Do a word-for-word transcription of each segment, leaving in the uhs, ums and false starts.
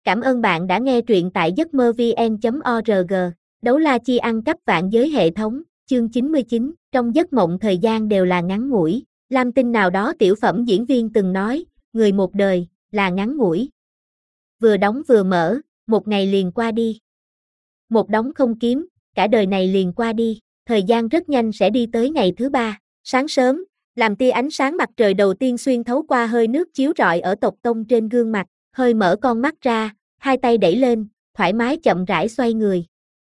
Cảm ơn bạn đã nghe truyện tại giấc mơ vn chấm org. Đấu la chi ăn cắp vạn giới hệ thống, chương chín mươi chín, trong giấc mộng thời gian đều là ngắn ngủi. Lam Tinh nào đó tiểu phẩm diễn viên từng nói, người một đời, là ngắn ngủi. Vừa đóng vừa mở, một ngày liền qua đi. Một đóng không kiếm, cả đời này liền qua đi. Thời gian rất nhanh sẽ đi tới ngày thứ ba. Sáng sớm, làm tia ánh sáng mặt trời đầu tiên xuyên thấu qua hơi nước chiếu rọi ở Tộc Tông trên gương mặt, hơi mở con mắt ra, hai tay đẩy lên, thoải mái chậm rãi xoay người.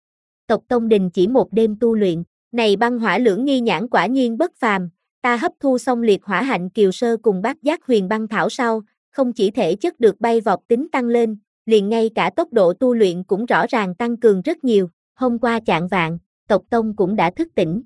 Tộc Tông đình chỉ một đêm tu luyện, này băng hỏa lưỡng nghi nhãn quả nhiên bất phàm, ta hấp thu xong liệt hỏa hạnh kiều sơ cùng bát giác huyền băng thảo sau, không chỉ thể chất được bay vọt tính tăng lên, liền ngay cả tốc độ tu luyện cũng rõ ràng tăng cường rất nhiều. Hôm qua chạng vạng, Tộc Tông cũng đã thức tỉnh.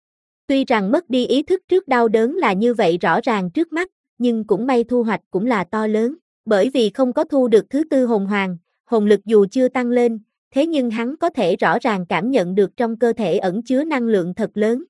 Tuy rằng mất đi ý thức trước đau đớn là như vậy rõ ràng trước mắt, nhưng cũng may thu hoạch cũng là to lớn, bởi vì không có thu được thứ tư hồn hoàng, hồn lực dù chưa tăng lên, thế nhưng hắn có thể rõ ràng cảm nhận được trong cơ thể ẩn chứa năng lượng thật lớn.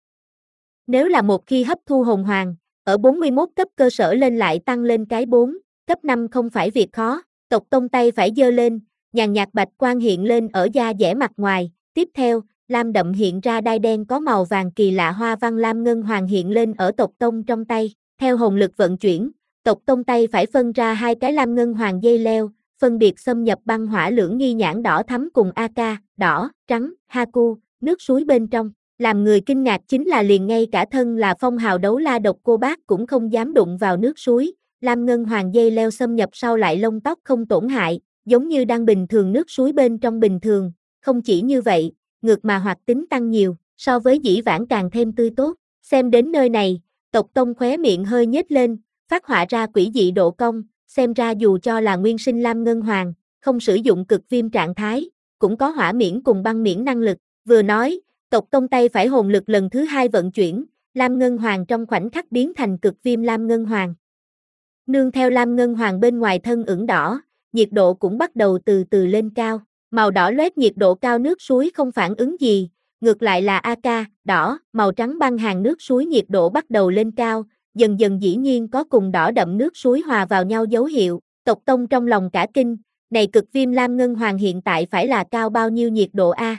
Nếu là một khi hấp thu hồn hoàng, ở bốn mươi mốt cấp cơ sở lên lại tăng lên cái bốn, cấp năm không phải việc khó. Tộc Tông tay phải giơ lên, nhàn nhạt bạch quang hiện lên ở da dẻ mặt ngoài, tiếp theo, lam đậm hiện ra đai đen có màu vàng kỳ lạ hoa văn lam ngân hoàng hiện lên ở Tộc Tông trong tay, theo hồn lực vận chuyển, Tộc Tông tay phải phân ra hai cái lam ngân hoàng dây leo, phân biệt xâm nhập băng hỏa lưỡng nghi nhãn đỏ thắm cùng a ca, đỏ, trắng, Haku, nước suối bên trong. Làm người kinh ngạc chính là liền ngay cả thân là phong hào đấu la độc cô bác cũng không dám đụng vào nước suối, lam ngân hoàng dây leo xâm nhập sau lại lông tóc không tổn hại, giống như đang bình thường nước suối bên trong bình thường, không chỉ như vậy, ngược mà hoạt tính tăng nhiều, so với dĩ vãng càng thêm tươi tốt. Xem đến nơi này, Tộc Tông khóe miệng hơi nhếch lên, phát họa ra quỷ dị độ cong, xem ra dù cho là nguyên sinh lam ngân hoàng, không sử dụng cực viêm trạng thái, cũng có hỏa miễn cùng băng miễn năng lực. Vừa nói, Tộc Tông tay phải hồn lực lần thứ hai vận chuyển, lam ngân hoàng trong khoảnh khắc biến thành cực viêm lam ngân hoàng. Nương theo lam ngân hoàng bên ngoài thân ửng đỏ, nhiệt độ cũng bắt đầu từ từ lên cao. Màu đỏ loét nhiệt độ cao nước suối không phản ứng gì, ngược lại là a ca, đỏ, màu trắng băng hàng nước suối nhiệt độ bắt đầu lên cao, dần dần dĩ nhiên có cùng đỏ đậm nước suối hòa vào nhau dấu hiệu. Tộc Tông trong lòng cả kinh, này cực viêm lam ngân hoàng hiện tại phải là cao bao nhiêu nhiệt độ a?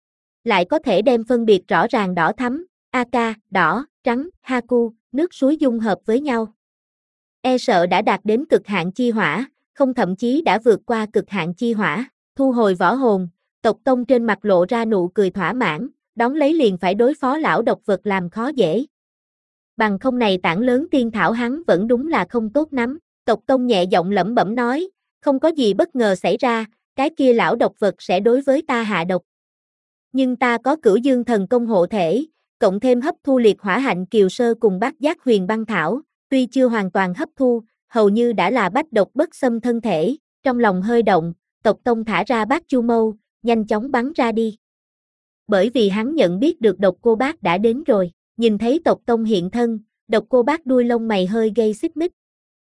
Lại có thể đem phân biệt rõ ràng đỏ thắm, a ca, đỏ, trắng, Haku, nước suối dung hợp với nhau. E sợ đã đạt đến cực hạn chi hỏa, không thậm chí đã vượt qua cực hạn chi hỏa. Thu hồi võ hồn, Tộc Tông trên mặt lộ ra nụ cười thỏa mãn, đón lấy liền phải đối phó lão độc vật làm khó dễ. Bằng không này tảng lớn tiên thảo hắn vẫn đúng là không tốt lắm. Tộc Tông nhẹ giọng lẩm bẩm nói, không có gì bất ngờ xảy ra, cái kia lão độc vật sẽ đối với ta hạ độc. Nhưng ta có Cửu Dương thần công hộ thể, cộng thêm hấp thu liệt hỏa hạnh kiều sơ cùng bát giác huyền băng thảo, tuy chưa hoàn toàn hấp thu, hầu như đã là bách độc bất xâm thân thể. Trong lòng hơi động, Tộc Tông thả ra bát chu mâu, nhanh chóng bắn ra đi. Bởi vì hắn nhận biết được độc cô bác đã đến rồi, nhìn thấy Tộc Tông hiện thân, độc cô bác đuôi lông mày hơi gây xích mích.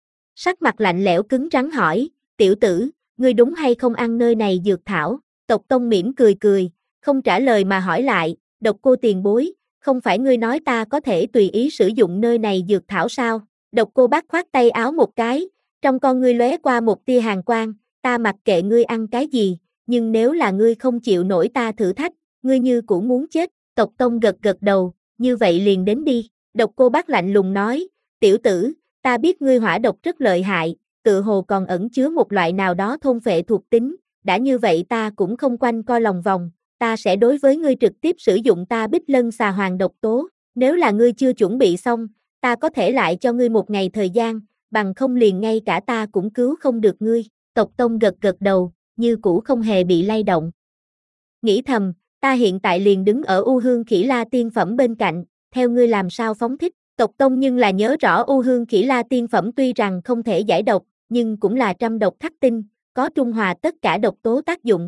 Sắc mặt lạnh lẽo cứng rắn hỏi, tiểu tử, ngươi đúng hay không ăn nơi này dược thảo? Tộc Tông mỉm cười cười, không trả lời mà hỏi lại, độc cô tiền bối, không phải ngươi nói ta có thể tùy ý sử dụng nơi này dược thảo sao? Độc cô bác khoát tay áo một cái, trong con ngươi lóe qua một tia hàn quang, ta mặc kệ ngươi ăn cái gì, nhưng nếu là ngươi không chịu nổi ta thử thách, ngươi như cũ muốn chết. Tộc Tông gật gật đầu, như vậy liền đến đi. Độc cô bác lạnh lùng nói, tiểu tử, ta biết ngươi hỏa độc rất lợi hại, tự hồ còn ẩn chứa một loại nào đó thôn phệ thuộc tính, đã như vậy ta cũng không quanh co lòng vòng, ta sẽ đối với ngươi trực tiếp sử dụng ta bích lân xà hoàng độc tố, nếu là ngươi chưa chuẩn bị xong, ta có thể lại cho ngươi một ngày thời gian, bằng không liền ngay cả ta cũng cứu không được ngươi. Tộc Tông gật gật đầu, như cũ không hề bị lay động. Nghĩ thầm, ta hiện tại liền đứng ở U Hương Khỉ La tiên phẩm bên cạnh, theo ngươi làm sao phóng thích. Tộc Tông nhưng là nhớ rõ U Hương Khỉ La tiên phẩm tuy rằng không thể giải độc, nhưng cũng là trăm độc khắc tinh, có trung hòa tất cả độc tố tác dụng.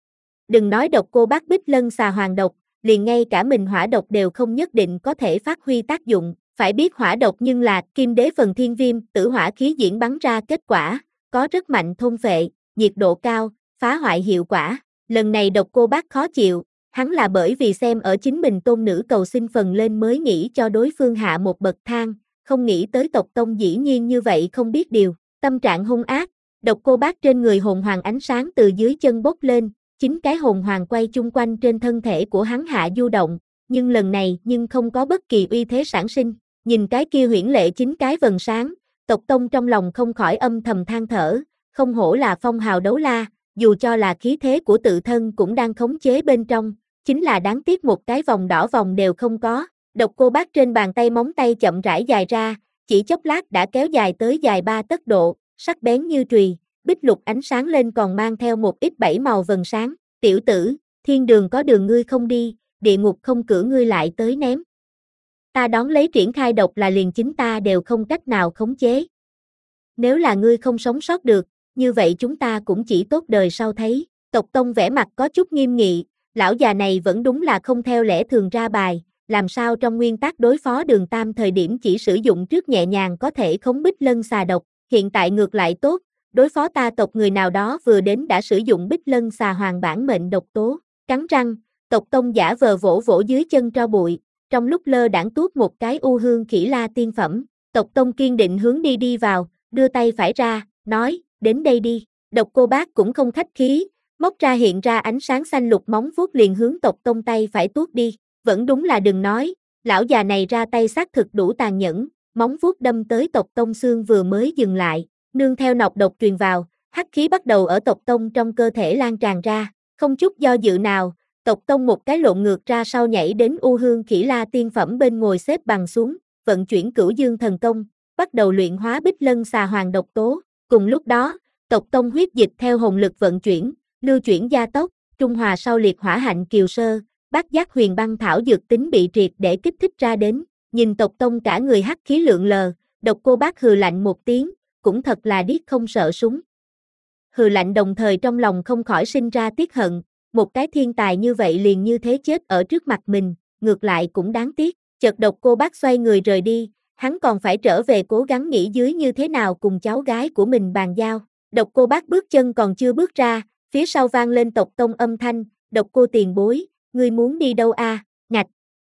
Đừng nói độc cô bác bích lân xà hoàng độc, liền ngay cả mình hỏa độc đều không nhất định có thể phát huy tác dụng. Phải biết hỏa độc nhưng là kim đế phần thiên viêm, tử hỏa khí diễn bắn ra kết quả, có rất mạnh thôn phệ, nhiệt độ cao, phá hoại hiệu quả. Lần này độc cô bác khó chịu, hắn là bởi vì xem ở chính mình tôn nữ cầu xin phần lên mới nghĩ cho đối phương hạ một bậc thang, không nghĩ tới Tộc Tông dĩ nhiên như vậy không biết điều, tâm trạng hung ác, Độc Cô Bác trên người hồn hoàng ánh sáng từ dưới chân bốc lên, chính cái hồn hoàng quay chung quanh trên thân thể của hắn hạ du động, nhưng lần này nhưng không có bất kỳ uy thế sản sinh. Nhìn cái kia huyễn lệ chính cái vầng sáng, Tộc Tông trong lòng không khỏi âm thầm than thở, không hổ là phong hào đấu la, dù cho là khí thế của tự thân cũng đang khống chế bên trong, chính là đáng tiếc một cái vòng đỏ vòng đều không có. Độc Cô Bác trên bàn tay móng tay chậm rãi dài ra, chỉ chốc lát đã kéo dài tới dài ba tấc độ, sắc bén như chùy, bích lục ánh sáng lên còn mang theo một ít bảy màu vầng sáng. Tiểu tử, thiên đường có đường ngươi không đi, địa ngục không cửa ngươi lại tới ném. Ta đón lấy triển khai độc là liền chính ta đều không cách nào khống chế. Nếu là ngươi không sống sót được, như vậy chúng ta cũng chỉ tốt đời sau thấy. Tộc Tông vẻ mặt có chút nghiêm nghị, lão già này vẫn đúng là không theo lẽ thường ra bài, làm sao trong nguyên tắc đối phó Đường Tam thời điểm chỉ sử dụng trước nhẹ nhàng có thể khống bích lân xà độc, hiện tại ngược lại tốt, đối phó ta tộc người nào đó vừa đến đã sử dụng bích lân xà hoàng bản mệnh độc tố. Cắn răng, Tộc Tông giả vờ vỗ vỗ dưới chân tro bụi, trong lúc lơ đãng tuốt một cái u hương khỉ la tiên phẩm. Tộc Tông kiên định hướng đi đi vào, đưa tay phải ra, nói, đến đây đi. Độc Cô Bác cũng không khách khí, móc ra hiện ra ánh sáng xanh lục móng vuốt liền hướng Tộc Tông tay phải tuốt đi. Vẫn đúng là đừng nói, lão già này ra tay xác thực đủ tàn nhẫn, móng vuốt đâm tới Tộc Tông xương vừa mới dừng lại, nương theo nọc độc truyền vào, hắc khí bắt đầu ở Tộc Tông trong cơ thể lan tràn ra, không chút do dự nào, Tộc Tông một cái lộn ngược ra sau nhảy đến u hương khỉ la tiên phẩm bên ngồi xếp bằng xuống, vận chuyển Cửu Dương thần công, bắt đầu luyện hóa bích lân xà hoàng độc tố. Cùng lúc đó, Tộc Tông huyết dịch theo hồn lực vận chuyển, lưu chuyển gia tốc, trung hòa sau liệt hỏa hạnh kiều sơ, bát giác huyền băng thảo dược tính bị triệt để kích thích ra đến. Nhìn Tộc Tông cả người hắc khí lượn lờ, Độc Cô Bác hừ lạnh một tiếng, cũng thật là điếc không sợ súng. Hừ lạnh đồng thời trong lòng không khỏi sinh ra tiếc hận, một cái thiên tài như vậy liền như thế chết ở trước mặt mình, ngược lại cũng đáng tiếc. Chợt Độc Cô Bác xoay người rời đi, hắn còn phải trở về cố gắng nghĩ dưới như thế nào cùng cháu gái của mình bàn giao. Độc Cô Bác bước chân còn chưa bước ra, phía sau vang lên Tộc Tông âm thanh, Độc Cô tiền bối, ngươi muốn đi đâu a? À? Ngạch.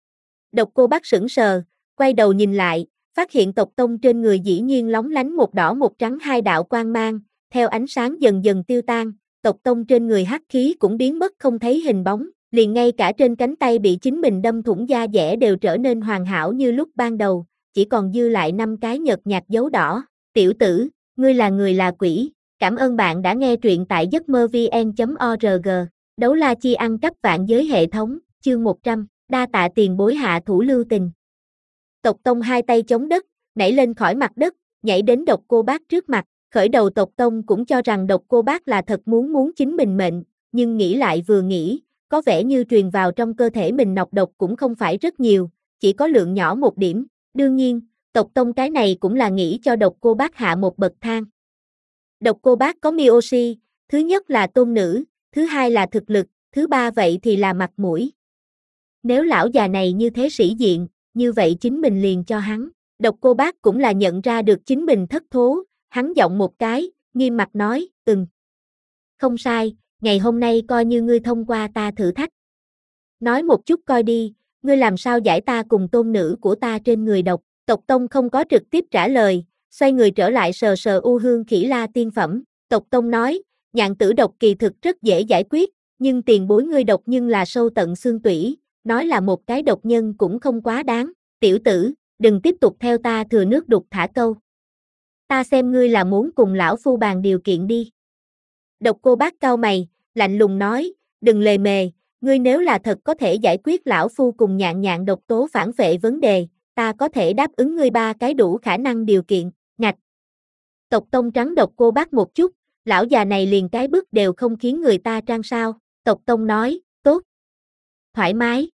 Độc Cô Bác sững sờ, quay đầu nhìn lại, phát hiện Tộc Tông trên người dĩ nhiên lóng lánh một đỏ một trắng hai đạo quang mang, theo ánh sáng dần dần tiêu tan, Tộc Tông trên người hắc khí cũng biến mất không thấy hình bóng, liền ngay cả trên cánh tay bị chính mình đâm thủng da dẻ đều trở nên hoàn hảo như lúc ban đầu, chỉ còn dư lại năm cái nhợt nhạt dấu đỏ. Tiểu tử, ngươi là người là quỷ, cảm ơn bạn đã nghe truyện tại giấc mơ vn chấm org. Đấu la chi ăn cắp vạn giới hệ thống, chương một trăm, đa tạ tiền bối hạ thủ lưu tình. Tộc Tông hai tay chống đất, nảy lên khỏi mặt đất, nhảy đến Độc Cô Bác trước mặt, khởi đầu Tộc Tông cũng cho rằng Độc Cô Bác là thật muốn muốn chính mình mệnh, nhưng nghĩ lại vừa nghĩ, có vẻ như truyền vào trong cơ thể mình nọc độc cũng không phải rất nhiều, chỉ có lượng nhỏ một điểm, đương nhiên, Tộc Tông cái này cũng là nghĩ cho Độc Cô Bác hạ một bậc thang. Độc Cô Bác có Miyoshi, thứ nhất là tôn nữ, thứ hai là thực lực, thứ ba vậy thì là mặt mũi. Nếu lão già này như thế sĩ diện, như vậy chính mình liền cho hắn. Độc Cô Bác cũng là nhận ra được chính mình thất thố, hắn giọng một cái, nghiêm mặt nói, ừm. Không sai, ngày hôm nay coi như ngươi thông qua ta thử thách. Nói một chút coi đi, ngươi làm sao giải ta cùng tôn nữ của ta trên người độc. Tộc Tông không có trực tiếp trả lời, xoay người trở lại sờ sờ u hương khỉ la tiên phẩm. Tộc Tông nói, nhạn tử độc kỳ thực rất dễ giải quyết, nhưng tiền bối ngươi độc nhưng là sâu tận xương tủy, nói là một cái độc nhân cũng không quá đáng. Tiểu tử, đừng tiếp tục theo ta thừa nước đục thả câu. Ta xem ngươi là muốn cùng lão phu bàn điều kiện đi. Độc Cô Bác cau mày, lạnh lùng nói, đừng lề mề, ngươi nếu là thật có thể giải quyết lão phu cùng nhạn nhạn độc tố phản vệ vấn đề, ta có thể đáp ứng ngươi ba cái đủ khả năng điều kiện. Ngạch. Tộc Tông trắng Độc Cô Bác một chút, lão già này liền cái bước đều không khiến người ta trang sao. Tộc Tông nói, tốt. Thoải mái.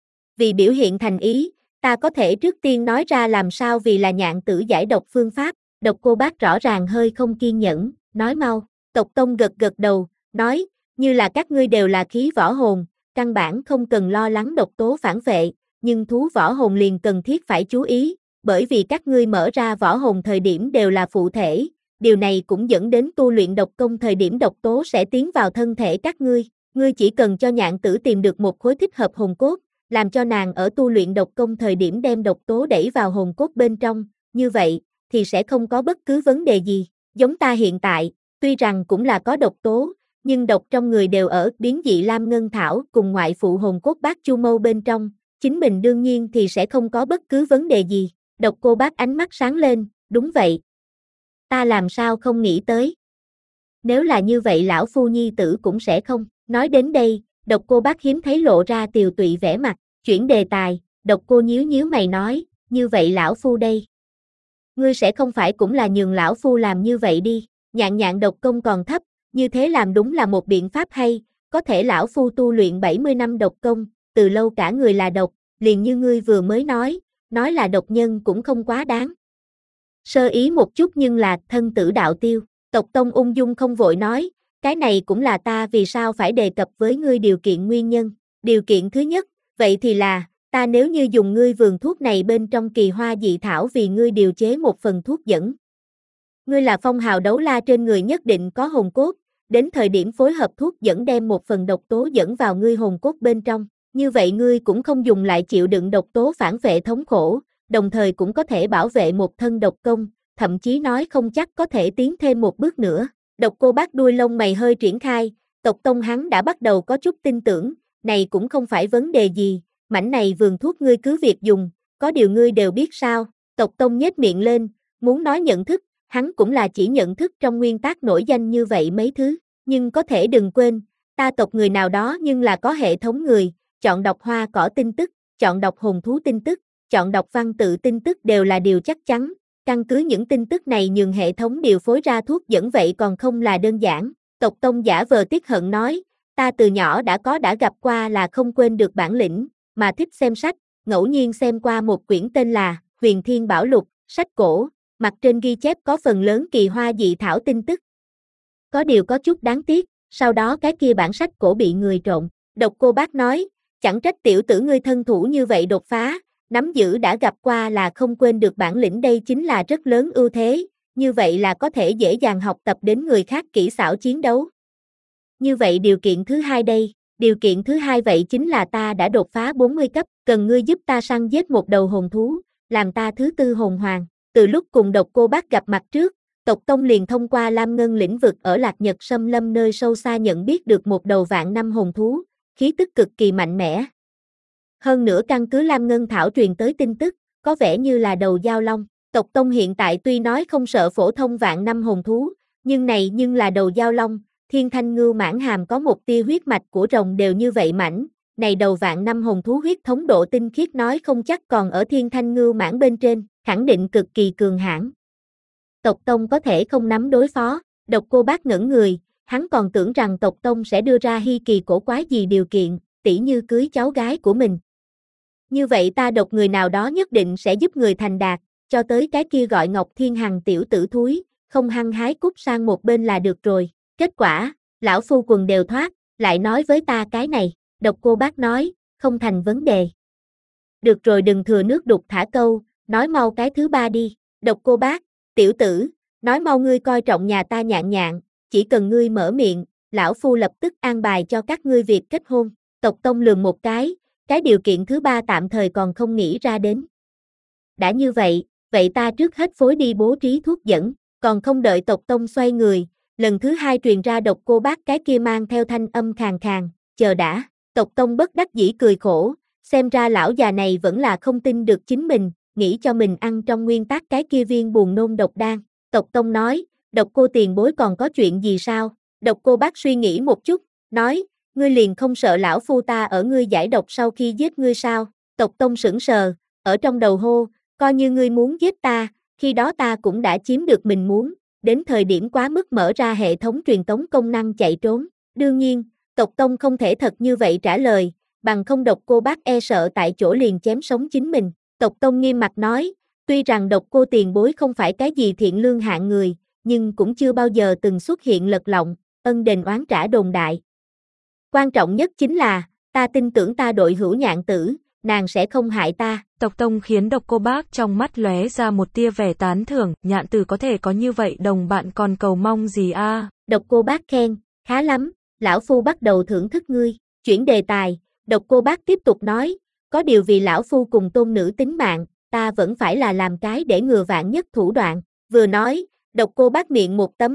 Vì biểu hiện thành ý, ta có thể trước tiên nói ra làm sao vì là nhạn tử giải độc phương pháp. Độc Cô Bác rõ ràng hơi không kiên nhẫn, nói mau. Tộc Tông gật gật đầu, nói, như là các ngươi đều là khí võ hồn, căn bản không cần lo lắng độc tố phản vệ, nhưng thú võ hồn liền cần thiết phải chú ý, bởi vì các ngươi mở ra võ hồn thời điểm đều là phụ thể, điều này cũng dẫn đến tu luyện độc công thời điểm độc tố sẽ tiến vào thân thể các ngươi, ngươi chỉ cần cho nhạn tử tìm được một khối thích hợp hồn cốt, làm cho nàng ở tu luyện độc công thời điểm đem độc tố đẩy vào hồn cốt bên trong, như vậy, thì sẽ không có bất cứ vấn đề gì, giống ta hiện tại, tuy rằng cũng là có độc tố, nhưng độc trong người đều ở biến dị Lam Ngân Thảo cùng ngoại phụ hồn cốt bát chu mâu bên trong, chính mình đương nhiên thì sẽ không có bất cứ vấn đề gì. Độc Cô Bác ánh mắt sáng lên, đúng vậy. Ta làm sao không nghĩ tới. Nếu là như vậy lão phu nhi tử cũng sẽ không. Nói đến đây, Độc Cô Bác hiếm thấy lộ ra tiều tụy vẻ mặt, chuyển đề tài, Độc Cô nhíu nhíu mày nói, như vậy lão phu đây. Ngươi sẽ không phải cũng là nhường lão phu làm như vậy đi, nhạn nhạn độc công còn thấp, như thế làm đúng là một biện pháp hay, có thể lão phu tu luyện bảy mươi năm độc công, từ lâu cả người là độc, liền như ngươi vừa mới nói, nói là độc nhân cũng không quá đáng. Sơ ý một chút nhưng là thân tử đạo tiêu, Tộc Tông ung dung không vội nói, cái này cũng là ta vì sao phải đề cập với ngươi điều kiện nguyên nhân. Điều kiện thứ nhất, vậy thì là, ta nếu như dùng ngươi vườn thuốc này bên trong kỳ hoa dị thảo vì ngươi điều chế một phần thuốc dẫn. Ngươi là phong hào đấu la trên người nhất định có hồn cốt, đến thời điểm phối hợp thuốc dẫn đem một phần độc tố dẫn vào ngươi hồn cốt bên trong, như vậy ngươi cũng không dùng lại chịu đựng độc tố phản vệ thống khổ, đồng thời cũng có thể bảo vệ một thân độc công, thậm chí nói không chắc có thể tiến thêm một bước nữa. Độc Cô Bác đuôi lông mày hơi triển khai, Tộc Tông hắn đã bắt đầu có chút tin tưởng, này cũng không phải vấn đề gì, mảnh này vườn thuốc ngươi cứ việc dùng, có điều ngươi đều biết sao. Tộc Tông nhếch miệng lên, muốn nói nhận thức, hắn cũng là chỉ nhận thức trong nguyên tắc nổi danh như vậy mấy thứ, nhưng có thể đừng quên, ta tộc người nào đó nhưng là có hệ thống người, chọn đọc hoa cỏ tin tức, chọn đọc hồn thú tin tức, chọn đọc văn tự tin tức đều là điều chắc chắn, căn cứ những tin tức này nhường hệ thống điều phối ra thuốc dẫn vậy còn không là đơn giản. Tộc Tông giả vờ tiếc hận nói, ta từ nhỏ đã có đã gặp qua là không quên được bản lĩnh, mà thích xem sách, ngẫu nhiên xem qua một quyển tên là Huyền Thiên Bảo Lục, sách cổ, mặt trên ghi chép có phần lớn kỳ hoa dị thảo tin tức. Có điều có chút đáng tiếc, sau đó cái kia bản sách cổ bị người trộn. Độc Cô Bác nói, chẳng trách tiểu tử ngươi thân thủ như vậy đột phá, nắm giữ đã gặp qua là không quên được bản lĩnh, đây chính là rất lớn ưu thế, như vậy là có thể dễ dàng học tập đến người khác kỹ xảo chiến đấu. Như vậy điều kiện thứ hai đây, điều kiện thứ hai vậy chính là ta đã đột phá bốn mươi cấp, cần ngươi giúp ta săn giết một đầu hồn thú, làm ta thứ tư hồn hoàng. Từ lúc cùng Độc Cô Bác gặp mặt trước, Tộc Tông liền thông qua Lam Ngân lĩnh vực ở Lạc Nhật Xâm Lâm nơi sâu xa nhận biết được một đầu vạn năm hồn thú, khí tức cực kỳ mạnh mẽ. Hơn nữa căn cứ Lam Ngân Thảo truyền tới tin tức, có vẻ như là đầu giao long. Tộc Tông hiện tại tuy nói không sợ phổ thông vạn năm hồn thú, nhưng này nhưng là đầu giao long, Thiên Thanh Ngưu Mãng hàm có một tia huyết mạch của rồng đều như vậy mảnh, này đầu vạn năm hồn thú huyết thống độ tinh khiết nói không chắc còn ở Thiên Thanh Ngưu Mãng bên trên, khẳng định cực kỳ cường hãn. Tộc Tông có thể không nắm đối phó, Độc Cô Bác ngẩn người, hắn còn tưởng rằng Tộc Tông sẽ đưa ra hi kỳ cổ quái gì điều kiện, tỉ như cưới cháu gái của mình. Như vậy ta độc người nào đó nhất định sẽ giúp người thành đạt, cho tới cái kia gọi Ngọc Thiên Hằng tiểu tử thúi, không hăng hái cút sang một bên là được rồi. Kết quả, lão phu quần đều thoát, lại nói với ta cái này, Độc Cô Bác nói, không thành vấn đề. Được rồi đừng thừa nước đục thả câu, nói mau cái thứ ba đi. Độc Cô Bác, tiểu tử, nói mau ngươi coi trọng nhà ta nhạn nhạn, chỉ cần ngươi mở miệng, lão phu lập tức an bài cho các ngươi việc kết hôn. Tộc Tông lườm một cái, cái điều kiện thứ ba tạm thời còn không nghĩ ra đến. Đã như vậy, vậy ta trước hết phối đi bố trí thuốc dẫn, còn không đợi Tộc Tông xoay người, lần thứ hai truyền ra Độc Cô Bác cái kia mang theo thanh âm khàn khàn, chờ đã. Tộc Tông bất đắc dĩ cười khổ, xem ra lão già này vẫn là không tin được chính mình, nghĩ cho mình ăn trong nguyên tắc cái kia viên buồn nôn độc đan. Tộc Tông nói, Độc Cô tiền bối còn có chuyện gì sao? Độc Cô Bác suy nghĩ một chút, nói, ngươi liền không sợ lão phu ta ở ngươi giải độc sau khi giết ngươi sao? Tộc Tông sững sờ, ở trong đầu hô, coi như ngươi muốn giết ta, khi đó ta cũng đã chiếm được mình muốn, đến thời điểm quá mức mở ra hệ thống truyền tống công năng chạy trốn. Đương nhiên, Tộc Tông không thể thật như vậy trả lời, bằng không Độc Cô Bác e sợ tại chỗ liền chém sống chính mình. Tộc Tông nghiêm mặt nói, tuy rằng Độc Cô tiền bối không phải cái gì thiện lương hạng người, nhưng cũng chưa bao giờ từng xuất hiện lật lọng, ân đền oán trả đồn đại. Quan trọng nhất chính là, ta tin tưởng ta đội hữu nhạn tử, nàng sẽ không hại ta. Tộc Tông khiến Độc Cô Bác trong mắt lóe ra một tia vẻ tán thưởng, nhạn tử có thể có như vậy đồng bạn còn cầu mong gì a? À? Độc Cô Bác khen, khá lắm, lão phu bắt đầu thưởng thức ngươi. Chuyển đề tài, Độc Cô Bác tiếp tục nói, có điều vì lão phu cùng tôn nữ tính mạng, ta vẫn phải là làm cái để ngừa vạn nhất thủ đoạn. Vừa nói, Độc Cô Bác miệng một tấm,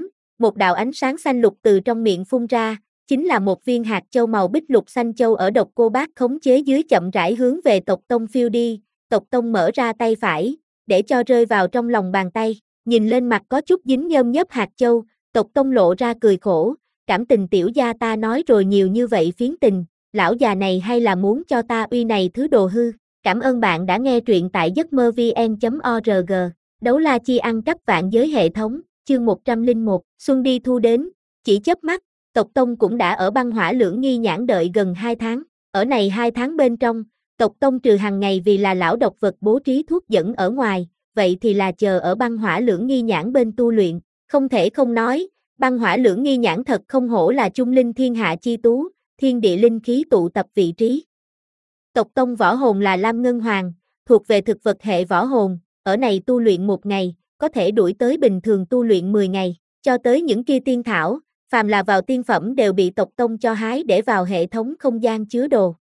một đạo ánh sáng xanh lục từ trong miệng phun ra, chính là một viên hạt châu màu bích lục xanh châu ở Độc Cô Bác khống chế dưới chậm rãi hướng về tộc tông phiêu đi, tộc tông mở ra tay phải, để cho rơi vào trong lòng bàn tay, nhìn lên mặt có chút dính nhơm nhớp hạt châu, tộc tông lộ ra cười khổ, cảm tình tiểu gia ta nói rồi nhiều như vậy phiến tình, lão già này hay là muốn cho ta uy này thứ đồ hư. Cảm ơn bạn đã nghe truyện tại giấc mơ vn chấm org. Đấu la chi ăn cắp vạn giới hệ thống, chương một trăm lẻ một, xuân đi thu đến, chỉ chớp mắt, tộc tông cũng đã ở băng hỏa lưỡng nghi nhãn đợi gần hai tháng. Ở này hai tháng bên trong, tộc tông trừ hàng ngày vì là lão độc vật bố trí thuốc dẫn ở ngoài, vậy thì là chờ ở băng hỏa lưỡng nghi nhãn bên tu luyện. Không thể không nói, băng hỏa lưỡng nghi nhãn thật không hổ là trung linh thiên hạ chi tú, thiên địa linh khí tụ tập vị trí. Tộc tông võ hồn là Lam Ngân Hoàng, thuộc về thực vật hệ võ hồn, ở này tu luyện một ngày, có thể đuổi tới bình thường tu luyện mười ngày, cho tới những kia tiên thảo, phàm là vào tiên phẩm đều bị tộc tông cho hái để vào hệ thống không gian chứa đồ.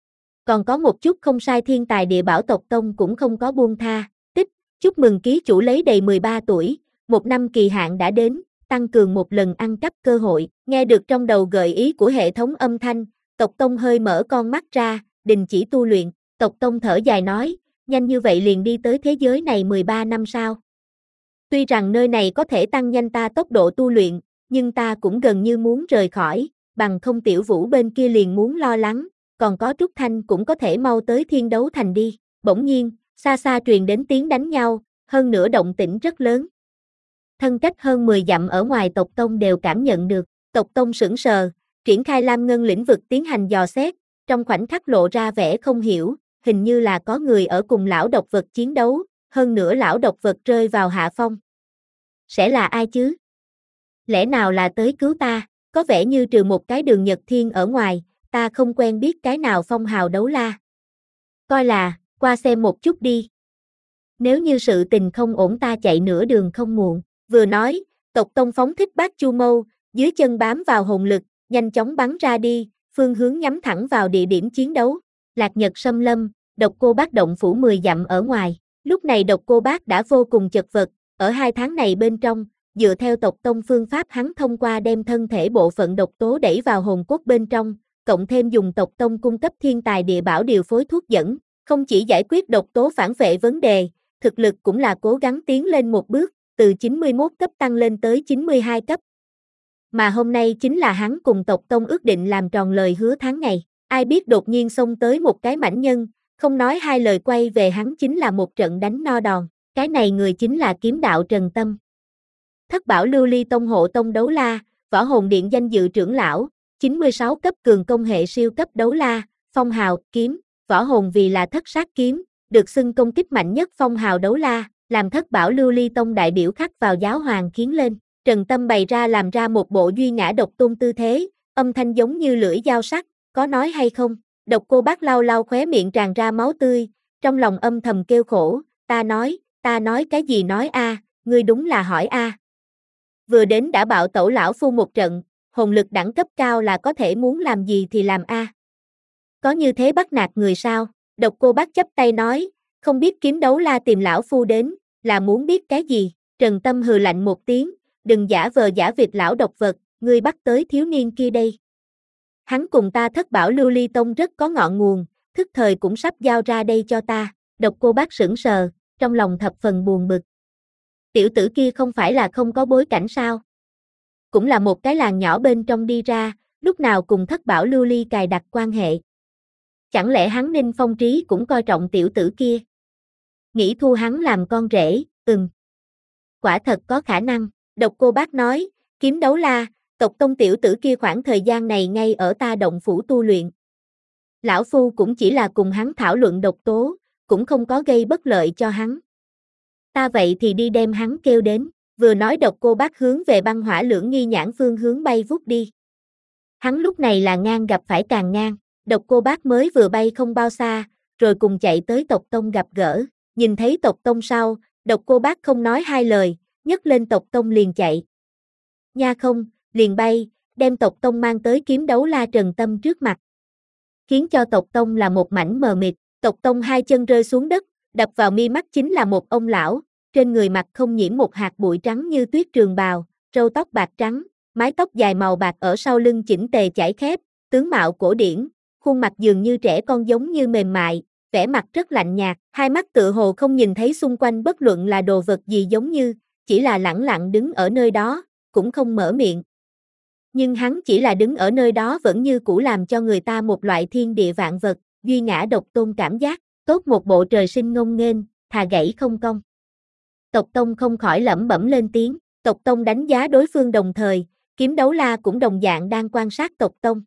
Còn có một chút không sai thiên tài địa bảo tộc tông cũng không có buông tha, tích, chúc mừng ký chủ lấy đầy mười ba tuổi, một năm kỳ hạn đã đến, tăng cường một lần ăn cắp cơ hội, nghe được trong đầu gợi ý của hệ thống âm thanh, tộc tông hơi mở con mắt ra, đình chỉ tu luyện, tộc tông thở dài nói, nhanh như vậy liền đi tới thế giới này mười ba năm sao. Tuy rằng nơi này có thể tăng nhanh ta tốc độ tu luyện, nhưng ta cũng gần như muốn rời khỏi, bằng không tiểu vũ bên kia liền muốn lo lắng, còn có Trúc Thanh cũng có thể mau tới thiên đấu thành đi. Bỗng nhiên, xa xa truyền đến tiếng đánh nhau, hơn nữa động tĩnh rất lớn. Thân cách hơn mười dặm ở ngoài tộc tông đều cảm nhận được, tộc tông sững sờ, triển khai Lam Ngân lĩnh vực tiến hành dò xét, trong khoảnh khắc lộ ra vẻ không hiểu, hình như là có người ở cùng lão độc vật chiến đấu, hơn nữa lão độc vật rơi vào hạ phong. Sẽ là ai chứ? Lẽ nào là tới cứu ta, có vẻ như trừ một cái Đường Nhật Thiên ở ngoài, ta không quen biết cái nào phong hào đấu la. Coi là, qua xem một chút đi. Nếu như sự tình không ổn ta chạy nửa đường không muộn, vừa nói, tộc tông phóng thích bát chu mâu, dưới chân bám vào hồn lực, nhanh chóng bắn ra đi, phương hướng nhắm thẳng vào địa điểm chiến đấu. Lạc Nhật Sâm Lâm, Độc Cô Bác động phủ mười dặm ở ngoài, lúc này Độc Cô Bác đã vô cùng chật vật, ở hai tháng này bên trong, dựa theo tộc tông phương pháp hắn thông qua đem thân thể bộ phận độc tố đẩy vào hồn cốt bên trong, cộng thêm dùng tộc tông cung cấp thiên tài địa bảo điều phối thuốc dẫn, không chỉ giải quyết độc tố phản vệ vấn đề, thực lực cũng là cố gắng tiến lên một bước, từ chín mươi mốt cấp tăng lên tới chín mươi hai cấp. Mà hôm nay chính là hắn cùng tộc tông ước định làm tròn lời hứa tháng ngày, ai biết đột nhiên xông tới một cái mãnh nhân, không nói hai lời quay về hắn chính là một trận đánh no đòn, cái này người chính là kiếm đạo Trần Tâm. Thất bảo lưu ly tông hộ tông đấu la, võ hồn điện danh dự trưởng lão, chín mươi sáu cấp cường công hệ siêu cấp đấu la, phong hào, kiếm, võ hồn vì là thất sát kiếm, được xưng công kích mạnh nhất phong hào đấu la, làm thất bảo lưu ly tông đại biểu khắc vào giáo hoàng khiến lên. Trần Tâm bày ra làm ra một bộ duy ngã độc tôn tư thế, âm thanh giống như lưỡi dao sắc, có nói hay không? Độc Cô Bác lau lau khóe miệng tràn ra máu tươi, trong lòng âm thầm kêu khổ, ta nói, ta nói cái gì nói a, ngươi đúng là hỏi a. Vừa đến đã bạo tẩu lão phu một trận, hồn lực đẳng cấp cao là có thể muốn làm gì thì làm a. Có như thế bắt nạt người sao? Độc Cô Bác chắp tay nói, không biết kiếm đấu la tìm lão phu đến, là muốn biết cái gì? Trần Tâm hừ lạnh một tiếng, đừng giả vờ giả vịt lão độc vật, ngươi bắt tới thiếu niên kia đây. Hắn cùng ta thất bảo lưu ly tông rất có ngọn nguồn, thức thời cũng sắp giao ra đây cho ta. Độc Cô Bác sững sờ, trong lòng thập phần buồn bực. Tiểu tử kia không phải là không có bối cảnh sao? Cũng là một cái làng nhỏ bên trong đi ra, lúc nào cùng thất bảo lưu ly cài đặt quan hệ. Chẳng lẽ hắn Ninh Phong Trí cũng coi trọng tiểu tử kia? Nghĩ thu hắn làm con rể, ừm. Quả thật có khả năng, Độc Cô Bác nói, kiếm đấu la, tộc tông tiểu tử kia khoảng thời gian này ngay ở ta động phủ tu luyện. Lão phu cũng chỉ là cùng hắn thảo luận độc tố, cũng không có gây bất lợi cho hắn. Ta vậy thì đi đem hắn kêu đến, vừa nói Độc Cô Bác hướng về băng hỏa lưỡng nghi nhãn phương hướng bay vút đi. Hắn lúc này là ngang gặp phải càng ngang, Độc Cô Bác mới vừa bay không bao xa, rồi cùng chạy tới tộc tông gặp gỡ, nhìn thấy tộc tông sau, Độc Cô Bác không nói hai lời, nhấc lên tộc tông liền chạy. Nha không, liền bay, đem tộc tông mang tới kiếm đấu la Trần Tâm trước mặt. Khiến cho tộc tông là một mảnh mờ mịt, tộc tông hai chân rơi xuống đất, đập vào mi mắt chính là một ông lão, trên người mặt không nhiễm một hạt bụi trắng như tuyết trường bào, râu tóc bạc trắng, mái tóc dài màu bạc ở sau lưng chỉnh tề chải khép, tướng mạo cổ điển, khuôn mặt dường như trẻ con giống như mềm mại, vẻ mặt rất lạnh nhạt, hai mắt tựa hồ không nhìn thấy xung quanh bất luận là đồ vật gì giống như, chỉ là lẳng lặng đứng ở nơi đó, cũng không mở miệng. Nhưng hắn chỉ là đứng ở nơi đó vẫn như cũ làm cho người ta một loại thiên địa vạn vật, duy ngã độc tôn cảm giác, tốt một bộ trời sinh ngông nghênh, thà gãy không cong. Tộc Tông không khỏi lẩm bẩm lên tiếng, Tộc Tông đánh giá đối phương đồng thời, Kiếm Đấu La cũng đồng dạng đang quan sát Tộc Tông.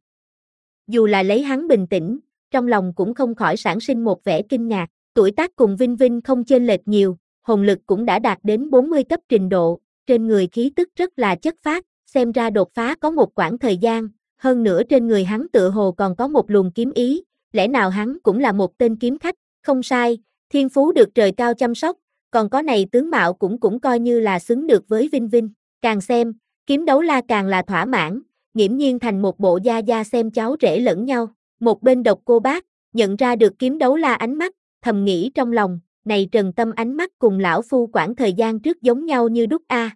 Dù là lấy hắn bình tĩnh, trong lòng cũng không khỏi sản sinh một vẻ kinh ngạc, tuổi tác cùng Vinh Vinh không chênh lệch nhiều, hồn lực cũng đã đạt đến bốn mươi cấp trình độ, trên người khí tức rất là chất phác, xem ra đột phá có một quãng thời gian, hơn nữa trên người hắn tựa hồ còn có một luồng kiếm ý, lẽ nào hắn cũng là một tên kiếm khách, không sai, thiên phú được trời cao chăm sóc, còn có này tướng mạo cũng cũng coi như là xứng được với Vinh Vinh, càng xem, Kiếm Đấu La càng là thỏa mãn, nghiễm nhiên thành một bộ gia gia xem cháu rể lẫn nhau, một bên Độc Cô Bác, nhận ra được Kiếm Đấu La ánh mắt, thầm nghĩ trong lòng, này Trần Tâm ánh mắt cùng lão phu quãng thời gian trước giống nhau như đúc a.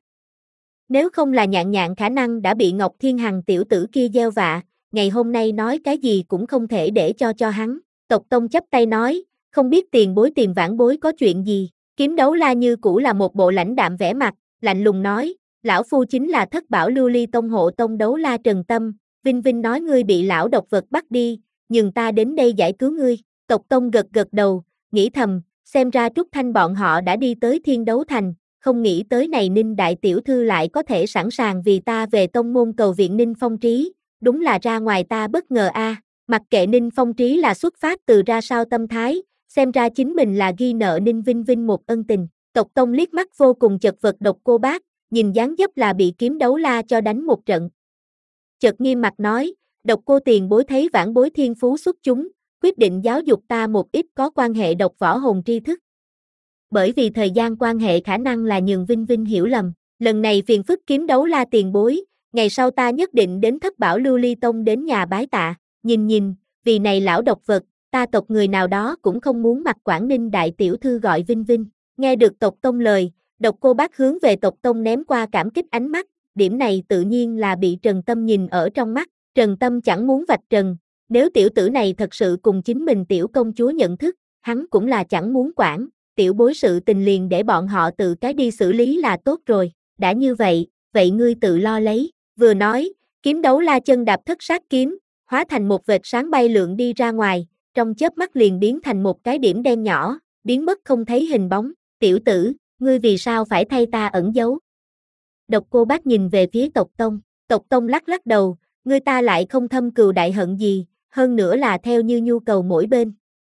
Nếu không là nhạn nhạn khả năng đã bị Ngọc Thiên Hằng tiểu tử kia gieo vạ, ngày hôm nay nói cái gì cũng không thể để cho cho hắn. Tộc Tông chấp tay nói, không biết tiền bối tìm vãn bối có chuyện gì. Kiếm Đấu La như cũ là một bộ lãnh đạm vẻ mặt, lạnh lùng nói, lão phu chính là thất bảo lưu ly tông hộ tông Đấu La Trần Tâm, Vinh Vinh nói ngươi bị lão độc vật bắt đi, nhường ta đến đây giải cứu ngươi. Tộc Tông gật gật đầu, nghĩ thầm, xem ra Trúc Thanh bọn họ đã đi tới Thiên Đấu Thành, không nghĩ tới này Ninh đại tiểu thư lại có thể sẵn sàng vì ta về tông môn cầu viện Ninh Phong Trí, đúng là ra ngoài ta bất ngờ a. Mặc kệ Ninh Phong Trí là xuất phát từ ra sao tâm thái, xem ra chính mình là ghi nợ Ninh Vinh Vinh một ân tình. Tộc Tông liếc mắt vô cùng chật vật Độc Cô Bác, nhìn dáng dấp là bị Kiếm Đấu La cho đánh một trận. Chợt nghiêm mặt nói, Độc Cô tiền bối thấy vãn bối thiên phú xuất chúng, quyết định giáo dục ta một ít có quan hệ độc võ hồn tri thức. Bởi vì thời gian quan hệ khả năng là nhường Vinh Vinh hiểu lầm, lần này phiền phức Kiếm Đấu La tiền bối, ngày sau ta nhất định đến thất bảo lưu ly tông đến nhà bái tạ, nhìn nhìn, vì này lão độc vật, ta tộc người nào đó cũng không muốn mặc Quảng Ninh đại tiểu thư gọi Vinh Vinh. Nghe được Tộc Tông lời, Độc Cô Bác hướng về Tộc Tông ném qua cảm kích ánh mắt, điểm này tự nhiên là bị Trần Tâm nhìn ở trong mắt, Trần Tâm chẳng muốn vạch trần, nếu tiểu tử này thật sự cùng chính mình tiểu công chúa nhận thức, hắn cũng là chẳng muốn quản, tiểu bối sự tình liền để bọn họ tự cái đi xử lý là tốt rồi, đã như vậy, vậy ngươi tự lo lấy, vừa nói, Kiếm Đấu La chân đạp thất sát kiếm, hóa thành một vệt sáng bay lượn đi ra ngoài, trong chớp mắt liền biến thành một cái điểm đen nhỏ, biến mất không thấy hình bóng, tiểu tử, ngươi vì sao phải thay ta ẩn giấu? Độc Cô Bác nhìn về phía Tộc Tông, Tộc Tông lắc lắc đầu, ngươi ta lại không thâm cừu đại hận gì, hơn nữa là theo như nhu cầu mỗi bên.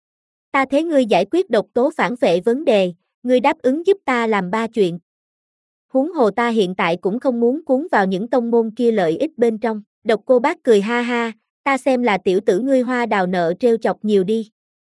Ta thế ngươi giải quyết độc tố phản vệ vấn đề, ngươi đáp ứng giúp ta làm ba chuyện. Huống hồ ta hiện tại cũng không muốn cuốn vào những tông môn kia lợi ích bên trong. Độc Cô Bác cười ha ha, ta xem là tiểu tử ngươi hoa đào nợ trêu chọc nhiều đi.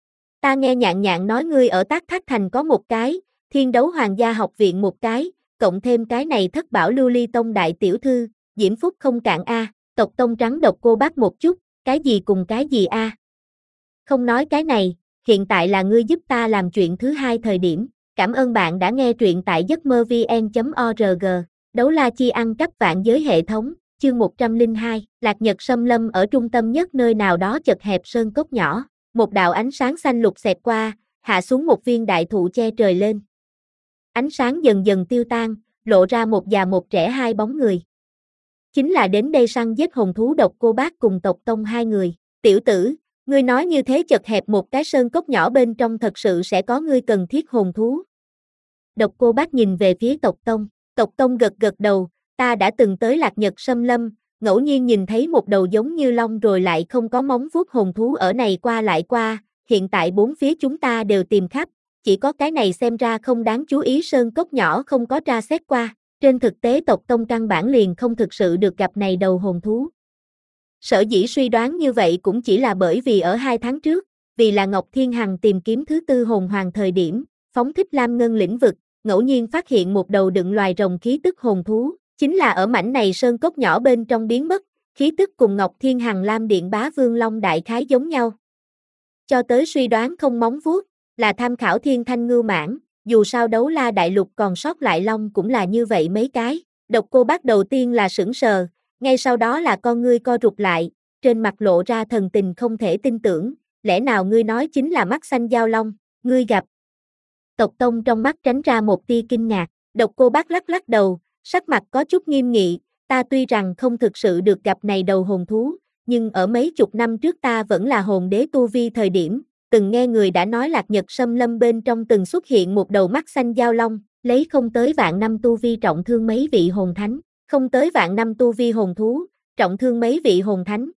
Ta nghe nhạn nhạn nói ngươi ở Tác Thác Thành có một cái, Thiên Đấu Hoàng gia học viện một cái, cộng thêm cái này thất bảo lưu ly tông đại tiểu thư, diễm phúc không cạn a. Tộc Tông trắng Độc Cô Bác một chút, cái gì cùng cái gì a? Không nói cái này, hiện tại là ngươi giúp ta làm chuyện thứ hai thời điểm. Cảm ơn bạn đã nghe truyện tại giấc mơ vn chấm org. Đấu La Chi ăn cắp vạn giới hệ thống, chương một trăm lẻ hai, Lạc Nhật xâm lâm ở trung tâm nhất nơi nào đó chật hẹp sơn cốc nhỏ, một đạo ánh sáng xanh lục xẹt qua, hạ xuống một viên đại thụ che trời lên. Ánh sáng dần dần tiêu tan, lộ ra một già một trẻ hai bóng người. Chính là đến đây săn giết hồn thú Độc Cô Bác cùng Tộc Tông hai người. Tiểu tử, ngươi nói như thế chật hẹp một cái sơn cốc nhỏ bên trong thật sự sẽ có ngươi cần thiết hồn thú. Độc Cô Bác nhìn về phía Tộc Tông, Tộc Tông gật gật đầu, ta đã từng tới Lạc Nhật xâm lâm, ngẫu nhiên nhìn thấy một đầu giống như long rồi lại không có móng vuốt hồn thú ở này qua lại qua, hiện tại bốn phía chúng ta đều tìm khắp, chỉ có cái này xem ra không đáng chú ý sơn cốc nhỏ không có tra xét qua, trên thực tế Tộc Tông căn bản liền không thực sự được gặp này đầu hồn thú. Sở dĩ suy đoán như vậy cũng chỉ là bởi vì ở hai tháng trước, vì là Ngọc Thiên Hằng tìm kiếm thứ tư hồn hoàng thời điểm, phóng thích Lam Ngân lĩnh vực, ngẫu nhiên phát hiện một đầu đựng loài rồng khí tức hồn thú, chính là ở mảnh này sơn cốc nhỏ bên trong biến mất, khí tức cùng Ngọc Thiên Hằng Lam Điện Bá Vương Long đại khái giống nhau. Cho tới suy đoán không móng vuốt, là tham khảo Thiên Thanh Ngưu Mãng, dù sao Đấu La đại lục còn sót lại long cũng là như vậy mấy cái, Độc Cô Bác đầu tiên là sững sờ, ngay sau đó là con ngươi co rụt lại, trên mặt lộ ra thần tình không thể tin tưởng, lẽ nào ngươi nói chính là mắt xanh Giao Long, ngươi gặp. Tộc Tông trong mắt tránh ra một tia kinh ngạc, Độc Cô Bác lắc lắc đầu, sắc mặt có chút nghiêm nghị, ta tuy rằng không thực sự được gặp này đầu hồn thú, nhưng ở mấy chục năm trước ta vẫn là hồn đế tu vi thời điểm, từng nghe người đã nói Lạc Nhật Sâm Lâm bên trong từng xuất hiện một đầu mắt xanh Giao Long, lấy không tới vạn năm tu vi trọng thương mấy vị hồn thánh, không tới vạn năm tu vi hồn thú, trọng thương mấy vị hồn thánh.